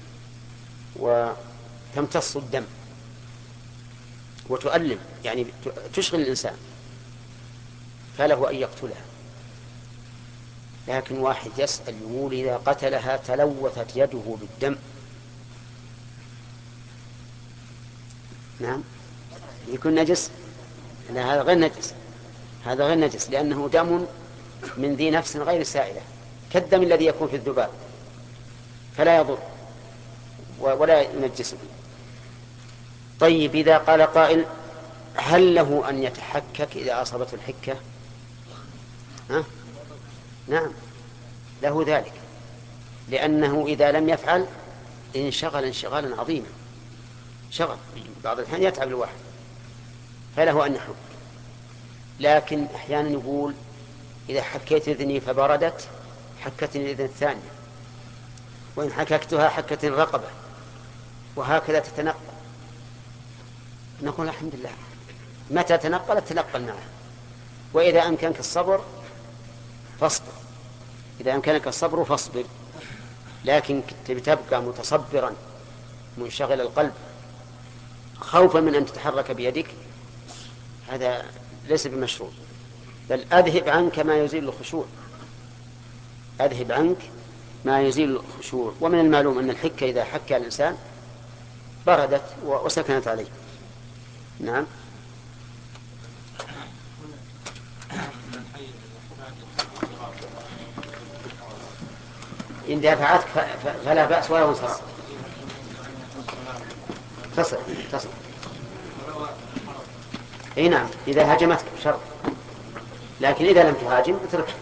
وتمتص الدم وتؤلم، يعني تشغل الإنسان، فله أن يقتلها. لكن واحد يسأل يقول إذا قتلها تلوثت يده بالدم. نعم. يكون نجس؟ لا، هذا غير نجس، هذا غير نجس، لأنه دم من ذي نفس غير سائلة كالدم الذي يكون في الذباب، فلا يضر ولا ينجسه. طيب، إذا قال قائل هل له أن يتحكك إذا أصابته الحكة؟ ها؟ نعم، له ذلك، لأنه إذا لم يفعل انشغل انشغالا عظيما، شغل بعض الأحيان يتعب الواحد، فله أن يحك. لكن أحيانا يقول إذا حكيت إذني فبردت حكتني الإذن الثانية، وإن حككتها حكتني الرقبة، وهكذا تتنقل. نقول الحمد لله، متى تنقلت تنقل معه. وإذا أمكنك الصبر فاصبر، إذا أمكنك الصبر فاصبر، لكن تبقى متصبرا منشغل القلب خوفا من أن تتحرك بيدك، هذا ليس بمشروع. بل أذهب عنك ما يزيل الخشوع، أذهب عنك ما يزيل الخشوع. ومن المعلوم أن الحكة إذا حكى الإنسان بردت وسكنت عليه. نعم. إن دافعتك فلا بأس ولا انصراف. تصل تصل. اي نعم، إذا هاجمتك بشرط، لكن إذا لم تهاجم اتركها،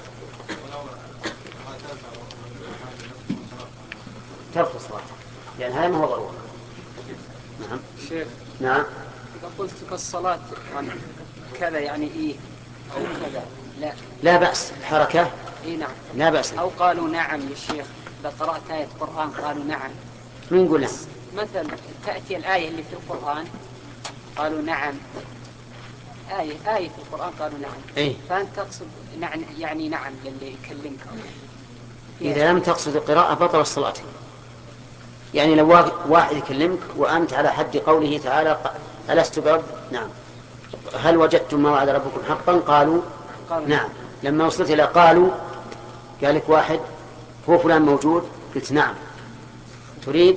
ترك الصلاة، لأن هذا ما هو ضرورة. نعم. شيخ. نعم. إذا قلت كالصلاة كذا يعني إيه أو كذا لا لا بأس الحركة. إيه نعم. لا بأس. أو قالوا نعم للشيخ، إذا قرأت آية القرآن قالوا نعم. من نقول نعم؟ مثلا تأتي الآية اللي في القرآن قالوا نعم، آية آية في القرآن قالوا نعم. إيه؟ فأنت تقصد نعم يعني نعم للي يكلمك. إذا لم تقصد القراءة بطل الصلاة. يعني لو واحد يكلمك وأنت على حد قوله تعالى ألست برب؟ نعم. هل وجدتم ما وعد ربكم حقا؟ قالوا, قالوا نعم. لما وصلت إلى قالوا قال لك واحد هو فلان موجود؟ قلت نعم. تريد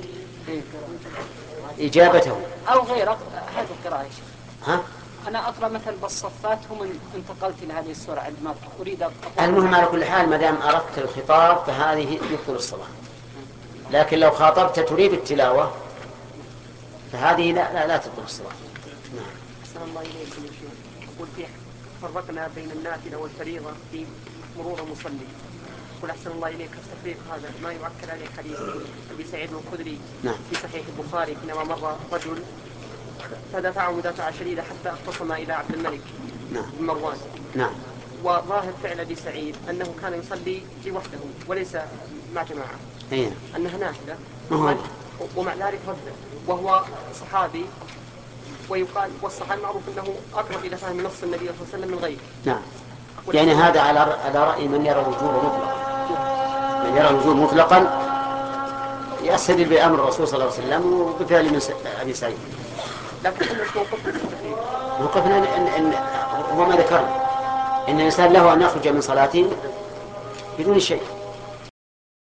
إجابته أو غير هذه القراءة يا شيخ. ها؟ أنا أقرأ مثل بالصفات هم انتقلت إلى هذه السورة عندما أريد أقرأ. المهم على كل حال ما دام أردت الخطاب فهذه يبطل الصلاة. لكن لو خاطبت تريد التلاوة فهذه لا لا, لا تبطل الصلاة. نعم. أحسن الله إليكم يا شيخ. أقول في فرقنا بين النافلة والفريضة في مرور المصلي. قل أحسن الله إليك التفريق هذا ما يؤكد عليه حديث أبي سعيد الخدري نعم. في صحيح البخاري حينما مر رجل فدفعه مدافعة شديدة حتى اختصم إلى عبد الملك نعم. بن مروان. نعم. وظاهر فعل أبي سعيد أنه كان يصلي في وحده وليس مع جماعة. أيه. أنها نافلة ومع, ومع ذلك رد وهو صحابي، ويقال والصحابي معروف أنه أقرب إلى فهم نص النبي صلى الله عليه وسلم من غيره. نعم. يعني هذا على على رأي من يرى الوجوب مطلقا، من يرى الوجوب مطلقا يستدل بأمر الرسول صلى الله عليه وسلم وبفعل من أبي سعيد. لكن موقفنا إن, إن هو ما ذكرنا إن الإنسان له أن يخرج من صلاته بدون شيء.